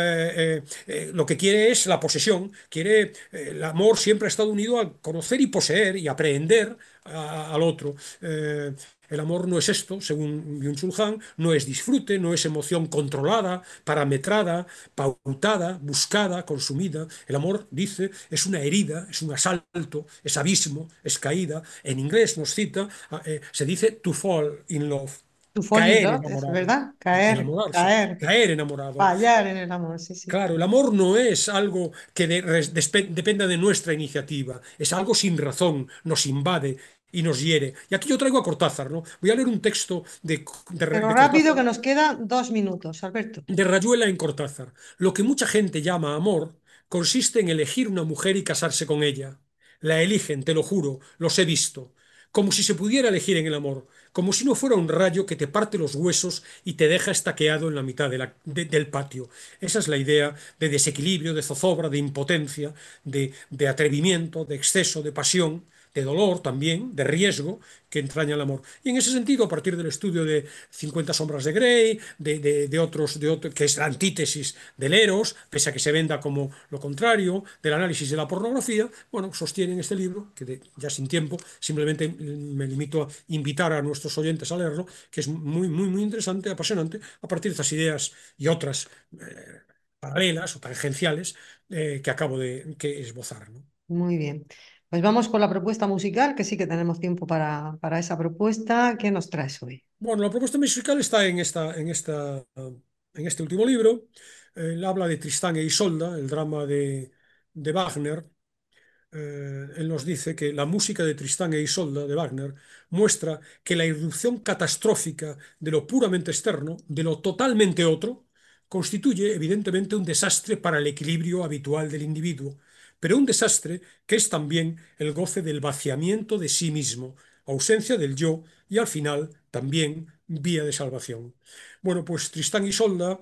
lo que quiere es la posesión, el amor siempre ha estado unido a conocer y poseer y aprehender al otro. El amor no es esto, según Byung-Chul Han, no es disfrute, no es emoción controlada, parametrada, pautada, buscada, consumida. El amor, dice, es una herida, es un asalto, es abismo, es caída. En inglés nos cita, se dice to fall in love, To fall in caer love, es enamorado, verdad. Caer, enamorarse, caer, caer enamorado. fallar en el amor, sí, sí. Claro, el amor no es algo que dependa de nuestra iniciativa, es algo sin razón, nos invade y nos hiere. Y aquí yo traigo a Cortázar, ¿no? Voy a leer un texto Pero de rápido Cortázar, que nos quedan 2 minutos, Alberto. de Rayuela en Cortázar. Lo que mucha gente llama amor consiste en elegir una mujer y casarse con ella. La eligen, te lo juro, los he visto. Como si se pudiera elegir en el amor, como si no fuera un rayo que te parte los huesos y te deja estaqueado en la mitad del patio. Esa es la idea de desequilibrio, de zozobra, de impotencia, de atrevimiento, de exceso, de pasión, de dolor también, de riesgo que entraña el amor. Y en ese sentido, a partir del estudio de 50 sombras de Grey, que es la antítesis del Eros, pese a que se venda como lo contrario, del análisis de la pornografía, bueno, sostienen este libro, que ya sin tiempo, simplemente me limito a invitar a nuestros oyentes a leerlo, que es muy, muy, muy interesante, apasionante, a partir de estas ideas y otras paralelas o tangenciales que acabo de esbozar, ¿no? Muy bien. Pues vamos con la propuesta musical, que sí que tenemos tiempo para esa propuesta. ¿Qué nos traes hoy? Bueno, la propuesta musical está en este último libro. Él habla de Tristán e Isolda, el drama de Wagner. Él nos dice que la música de Tristán e Isolda de Wagner muestra que la irrupción catastrófica de lo puramente externo, de lo totalmente otro, constituye evidentemente un desastre para el equilibrio habitual del individuo, pero un desastre que es también el goce del vaciamiento de sí mismo, ausencia del yo y al final también vía de salvación. Bueno, pues Tristán y Isolda,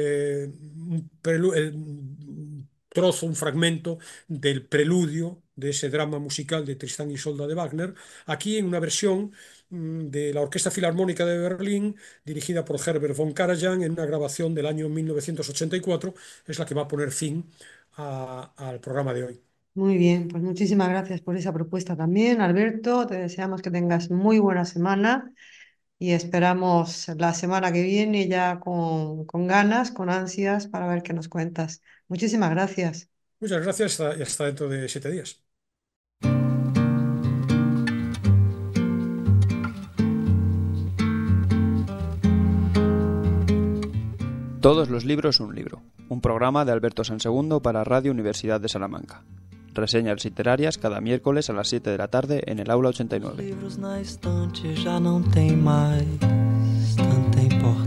un trozo, un fragmento del preludio de ese drama musical de Tristán y Isolda de Wagner, aquí en una versión de la Orquesta Filarmónica de Berlín, dirigida por Herbert von Karajan, en una grabación del año 1984, es la que va a poner fin al programa de hoy. Muy bien, pues muchísimas gracias por esa propuesta también, Alberto. Te deseamos que tengas muy buena semana y esperamos la semana que viene ya con ganas, con ansias para ver qué nos cuentas. Muchísimas gracias. Muchas gracias y hasta dentro de 7 días. Todos los libros un libro, un programa de Alberto Sansegundo para Radio Universidad de Salamanca. Reseñas literarias cada miércoles a las 7 de la tarde en el aula 89. Livros na estante já não tem mais tanta importância.